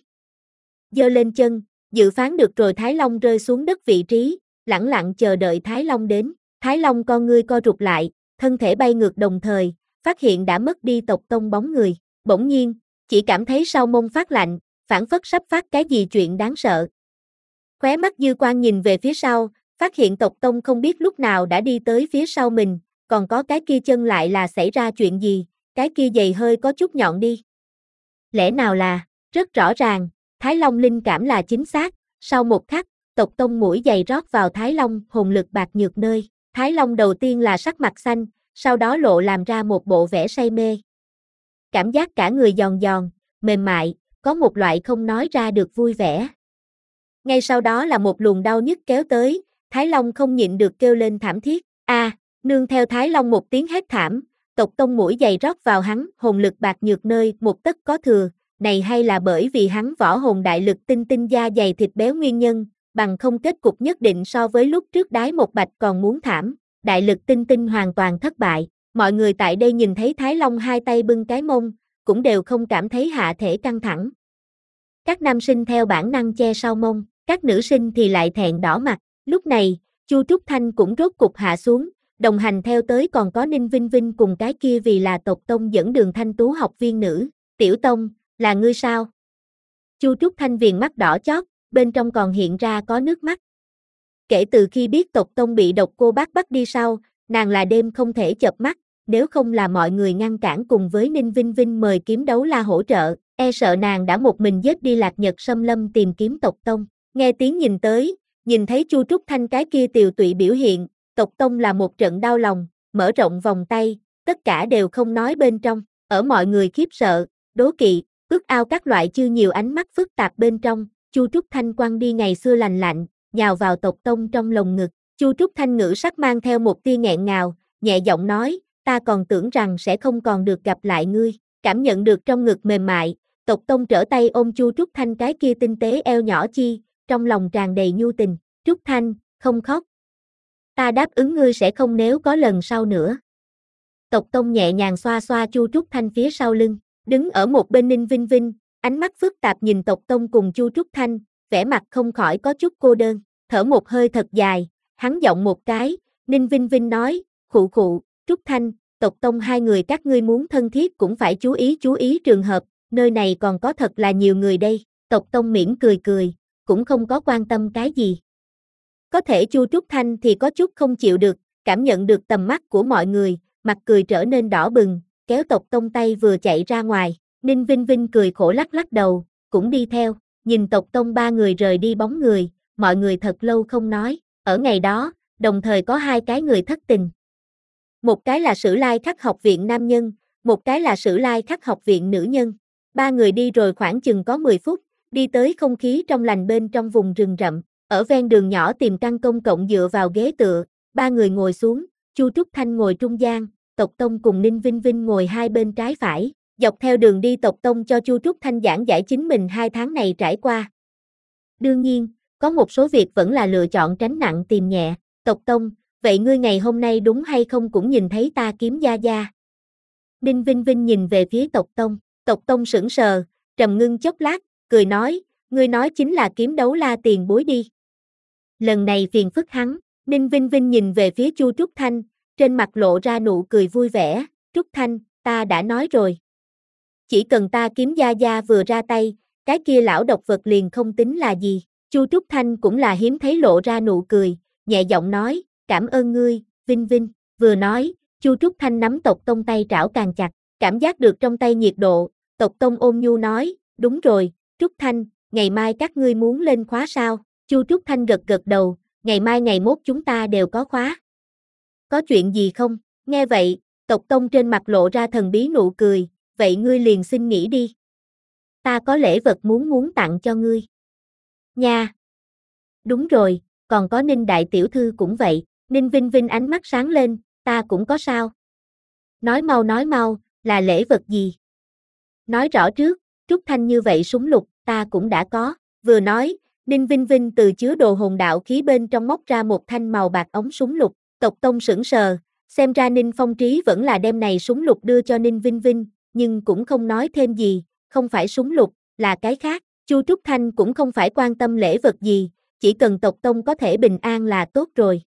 Giơ lên chân, dự phán được rồi Thái Long rơi xuống đất vị trí, lẳng lặng chờ đợi Thái Long đến. Thái Long con ngươi co rụt lại, thân thể bay ngược đồng thời, phát hiện đã mất đi Tộc Tông bóng người. Bỗng nhiên, chỉ cảm thấy sau mông phát lạnh, phảng phất sắp phát cái gì chuyện đáng sợ. Khóe mắt dư quang nhìn về phía sau, phát hiện Tộc Tông không biết lúc nào đã đi tới phía sau mình, còn có cái kia chân lại là xảy ra chuyện gì, cái kia giày hơi có chút nhọn đi. Lẽ nào là, rất rõ ràng, Thái Long linh cảm là chính xác, sau một khắc, Tộc Tông mũi giày rót vào Thái Long hồn lực bạc nhược nơi. Thái Long đầu tiên là sắc mặt xanh, sau đó lộ làm ra một bộ vẻ say mê. Cảm giác cả người giòn giòn, mềm mại, có một loại không nói ra được vui vẻ. Ngay sau đó là một luồng đau nhức kéo tới, Thái Long không nhịn được kêu lên thảm thiết. A, à, nương theo Thái Long một tiếng hét thảm, Tộc Tông mũi giày rót vào hắn hồn lực bạc nhược nơi một tấc có thừa, này hay là bởi vì hắn võ hồn đại lực tinh tinh da dày thịt béo nguyên nhân, bằng không kết cục nhất định so với lúc trước Đái Một Bạch còn muốn thảm, đại lực tinh tinh hoàn toàn thất bại. Mọi người tại đây nhìn thấy Thái Long hai tay bưng cái mông, cũng đều không cảm thấy hạ thể căng thẳng. Các nam sinh theo bản năng che sau mông, các nữ sinh thì lại thẹn đỏ mặt. Lúc này, Chu Trúc Thanh cũng rốt cục hạ xuống, đồng hành theo tới còn có Ninh Vinh Vinh cùng cái kia vì là Tộc Tông dẫn đường thanh tú học viên nữ. Tiểu Tông, là ngươi sao? Chu Trúc Thanh viền mắt đỏ chót, bên trong còn hiện ra có nước mắt. Kể từ khi biết Tộc Tông bị độc cô bác bắt đi sau, nàng là đêm không thể chợp mắt, nếu không là mọi người ngăn cản cùng với Ninh Vinh Vinh mời Kiếm Đấu La hỗ trợ, e sợ nàng đã một mình giết đi Lạc Nhật Xâm Lâm tìm kiếm Tộc Tông. Nghe tiếng nhìn tới, nhìn thấy Chu Trúc Thanh cái kia tiều tụy biểu hiện, Tộc Tông là một trận đau lòng, mở rộng vòng tay, tất cả đều không nói bên trong, ở mọi người khiếp sợ, đố kỵ, ước ao các loại chưa nhiều ánh mắt phức tạp bên trong, Chu Trúc Thanh quăng đi ngày xưa lành lạnh, nhào vào Tộc Tông trong lồng ngực. Chu Trúc Thanh ngữ sắc mang theo một tia nghẹn ngào, nhẹ giọng nói, ta còn tưởng rằng sẽ không còn được gặp lại ngươi. Cảm nhận được trong ngực mềm mại, Tộc Tông trở tay ôm Chu Trúc Thanh cái kia tinh tế eo nhỏ chi, trong lòng tràn đầy nhu tình. Trúc Thanh, không khóc. Ta đáp ứng ngươi sẽ không nếu có lần sau nữa. Tộc Tông nhẹ nhàng xoa xoa Chu Trúc Thanh phía sau lưng, đứng ở một bên Ninh Vinh Vinh, ánh mắt phức tạp nhìn Tộc Tông cùng Chu Trúc Thanh, vẻ mặt không khỏi có chút cô đơn, thở một hơi thật dài, hắn giọng một cái, Ninh Vinh Vinh nói, khụ khụ, Trúc Thanh, Tộc Tông hai người các ngươi muốn thân thiết cũng phải chú ý chú ý trường hợp, nơi này còn có thật là nhiều người đây. Tộc Tông mỉm cười cười, cũng không có quan tâm cái gì. Có thể Chu Trúc Thanh thì có chút không chịu được, cảm nhận được tầm mắt của mọi người, mặt cười trở nên đỏ bừng, kéo Tộc Tông tay vừa chạy ra ngoài. Ninh Vinh Vinh cười khổ lắc lắc đầu, cũng đi theo, nhìn Tộc Tông ba người rời đi bóng người, mọi người thật lâu không nói. Ở ngày đó, đồng thời có hai cái người thất tình. Một cái là Sử Lai Khắc học viện nam nhân, một cái là Sử Lai Khắc học viện nữ nhân. Ba người đi rồi khoảng chừng có mười phút, đi tới không khí trong lành bên trong vùng rừng rậm. Ở ven đường nhỏ tìm căn công cộng dựa vào ghế tựa, ba người ngồi xuống, Chu Trúc Thanh ngồi trung gian, Tộc Tông cùng Ninh Vinh Vinh ngồi hai bên trái phải. Dọc theo đường đi Tộc Tông cho Chu Trúc Thanh giảng giải chính mình hai tháng này trải qua. Đương nhiên, có một số việc vẫn là lựa chọn tránh nặng tìm nhẹ. Tộc Tông, vậy ngươi ngày hôm nay đúng hay không cũng nhìn thấy ta kiếm gia gia? Ninh Vinh Vinh nhìn về phía Tộc Tông, Tộc Tông sững sờ, trầm ngưng chốc lát, cười nói, ngươi nói chính là Kiếm Đấu La tiền bối đi. Lần này phiền phức hắn, Ninh Vinh Vinh nhìn về phía Chu Trúc Thanh, trên mặt lộ ra nụ cười vui vẻ, Trúc Thanh, ta đã nói rồi. Chỉ cần ta kiếm gia gia vừa ra tay, cái kia lão độc vật liền không tính là gì. Chu Trúc Thanh cũng là hiếm thấy lộ ra nụ cười, nhẹ giọng nói, cảm ơn ngươi, Vinh Vinh. Vừa nói, Chu Trúc Thanh nắm Tộc Tông tay trảo càng chặt, cảm giác được trong tay nhiệt độ, Tộc Tông ôn nhu nói, đúng rồi, Trúc Thanh, ngày mai các ngươi muốn lên khóa sao? Chu Trúc Thanh gật gật đầu, ngày mai ngày mốt chúng ta đều có khóa. Có chuyện gì không? Nghe vậy, Tộc Tông trên mặt lộ ra thần bí nụ cười, vậy ngươi liền xin nghỉ đi. Ta có lễ vật muốn muốn tặng cho ngươi. Nha! Đúng rồi, còn có Ninh đại tiểu thư cũng vậy. Ninh Vinh Vinh ánh mắt sáng lên, ta cũng có sao? Nói mau nói mau, là lễ vật gì? Nói rõ trước, Trúc Thanh như vậy súng lục, ta cũng đã có. Vừa nói, Ninh Vinh Vinh từ chứa đồ hồn đạo khí bên trong móc ra một thanh màu bạc ống súng lục. Tộc Tông sững sờ, xem ra Ninh Phong Trí vẫn là đem này súng lục đưa cho Ninh Vinh Vinh, nhưng cũng không nói thêm gì, không phải súng lục, là cái khác. Chu Trúc Thanh cũng không phải quan tâm lễ vật gì, chỉ cần Tộc Tông có thể bình an là tốt rồi.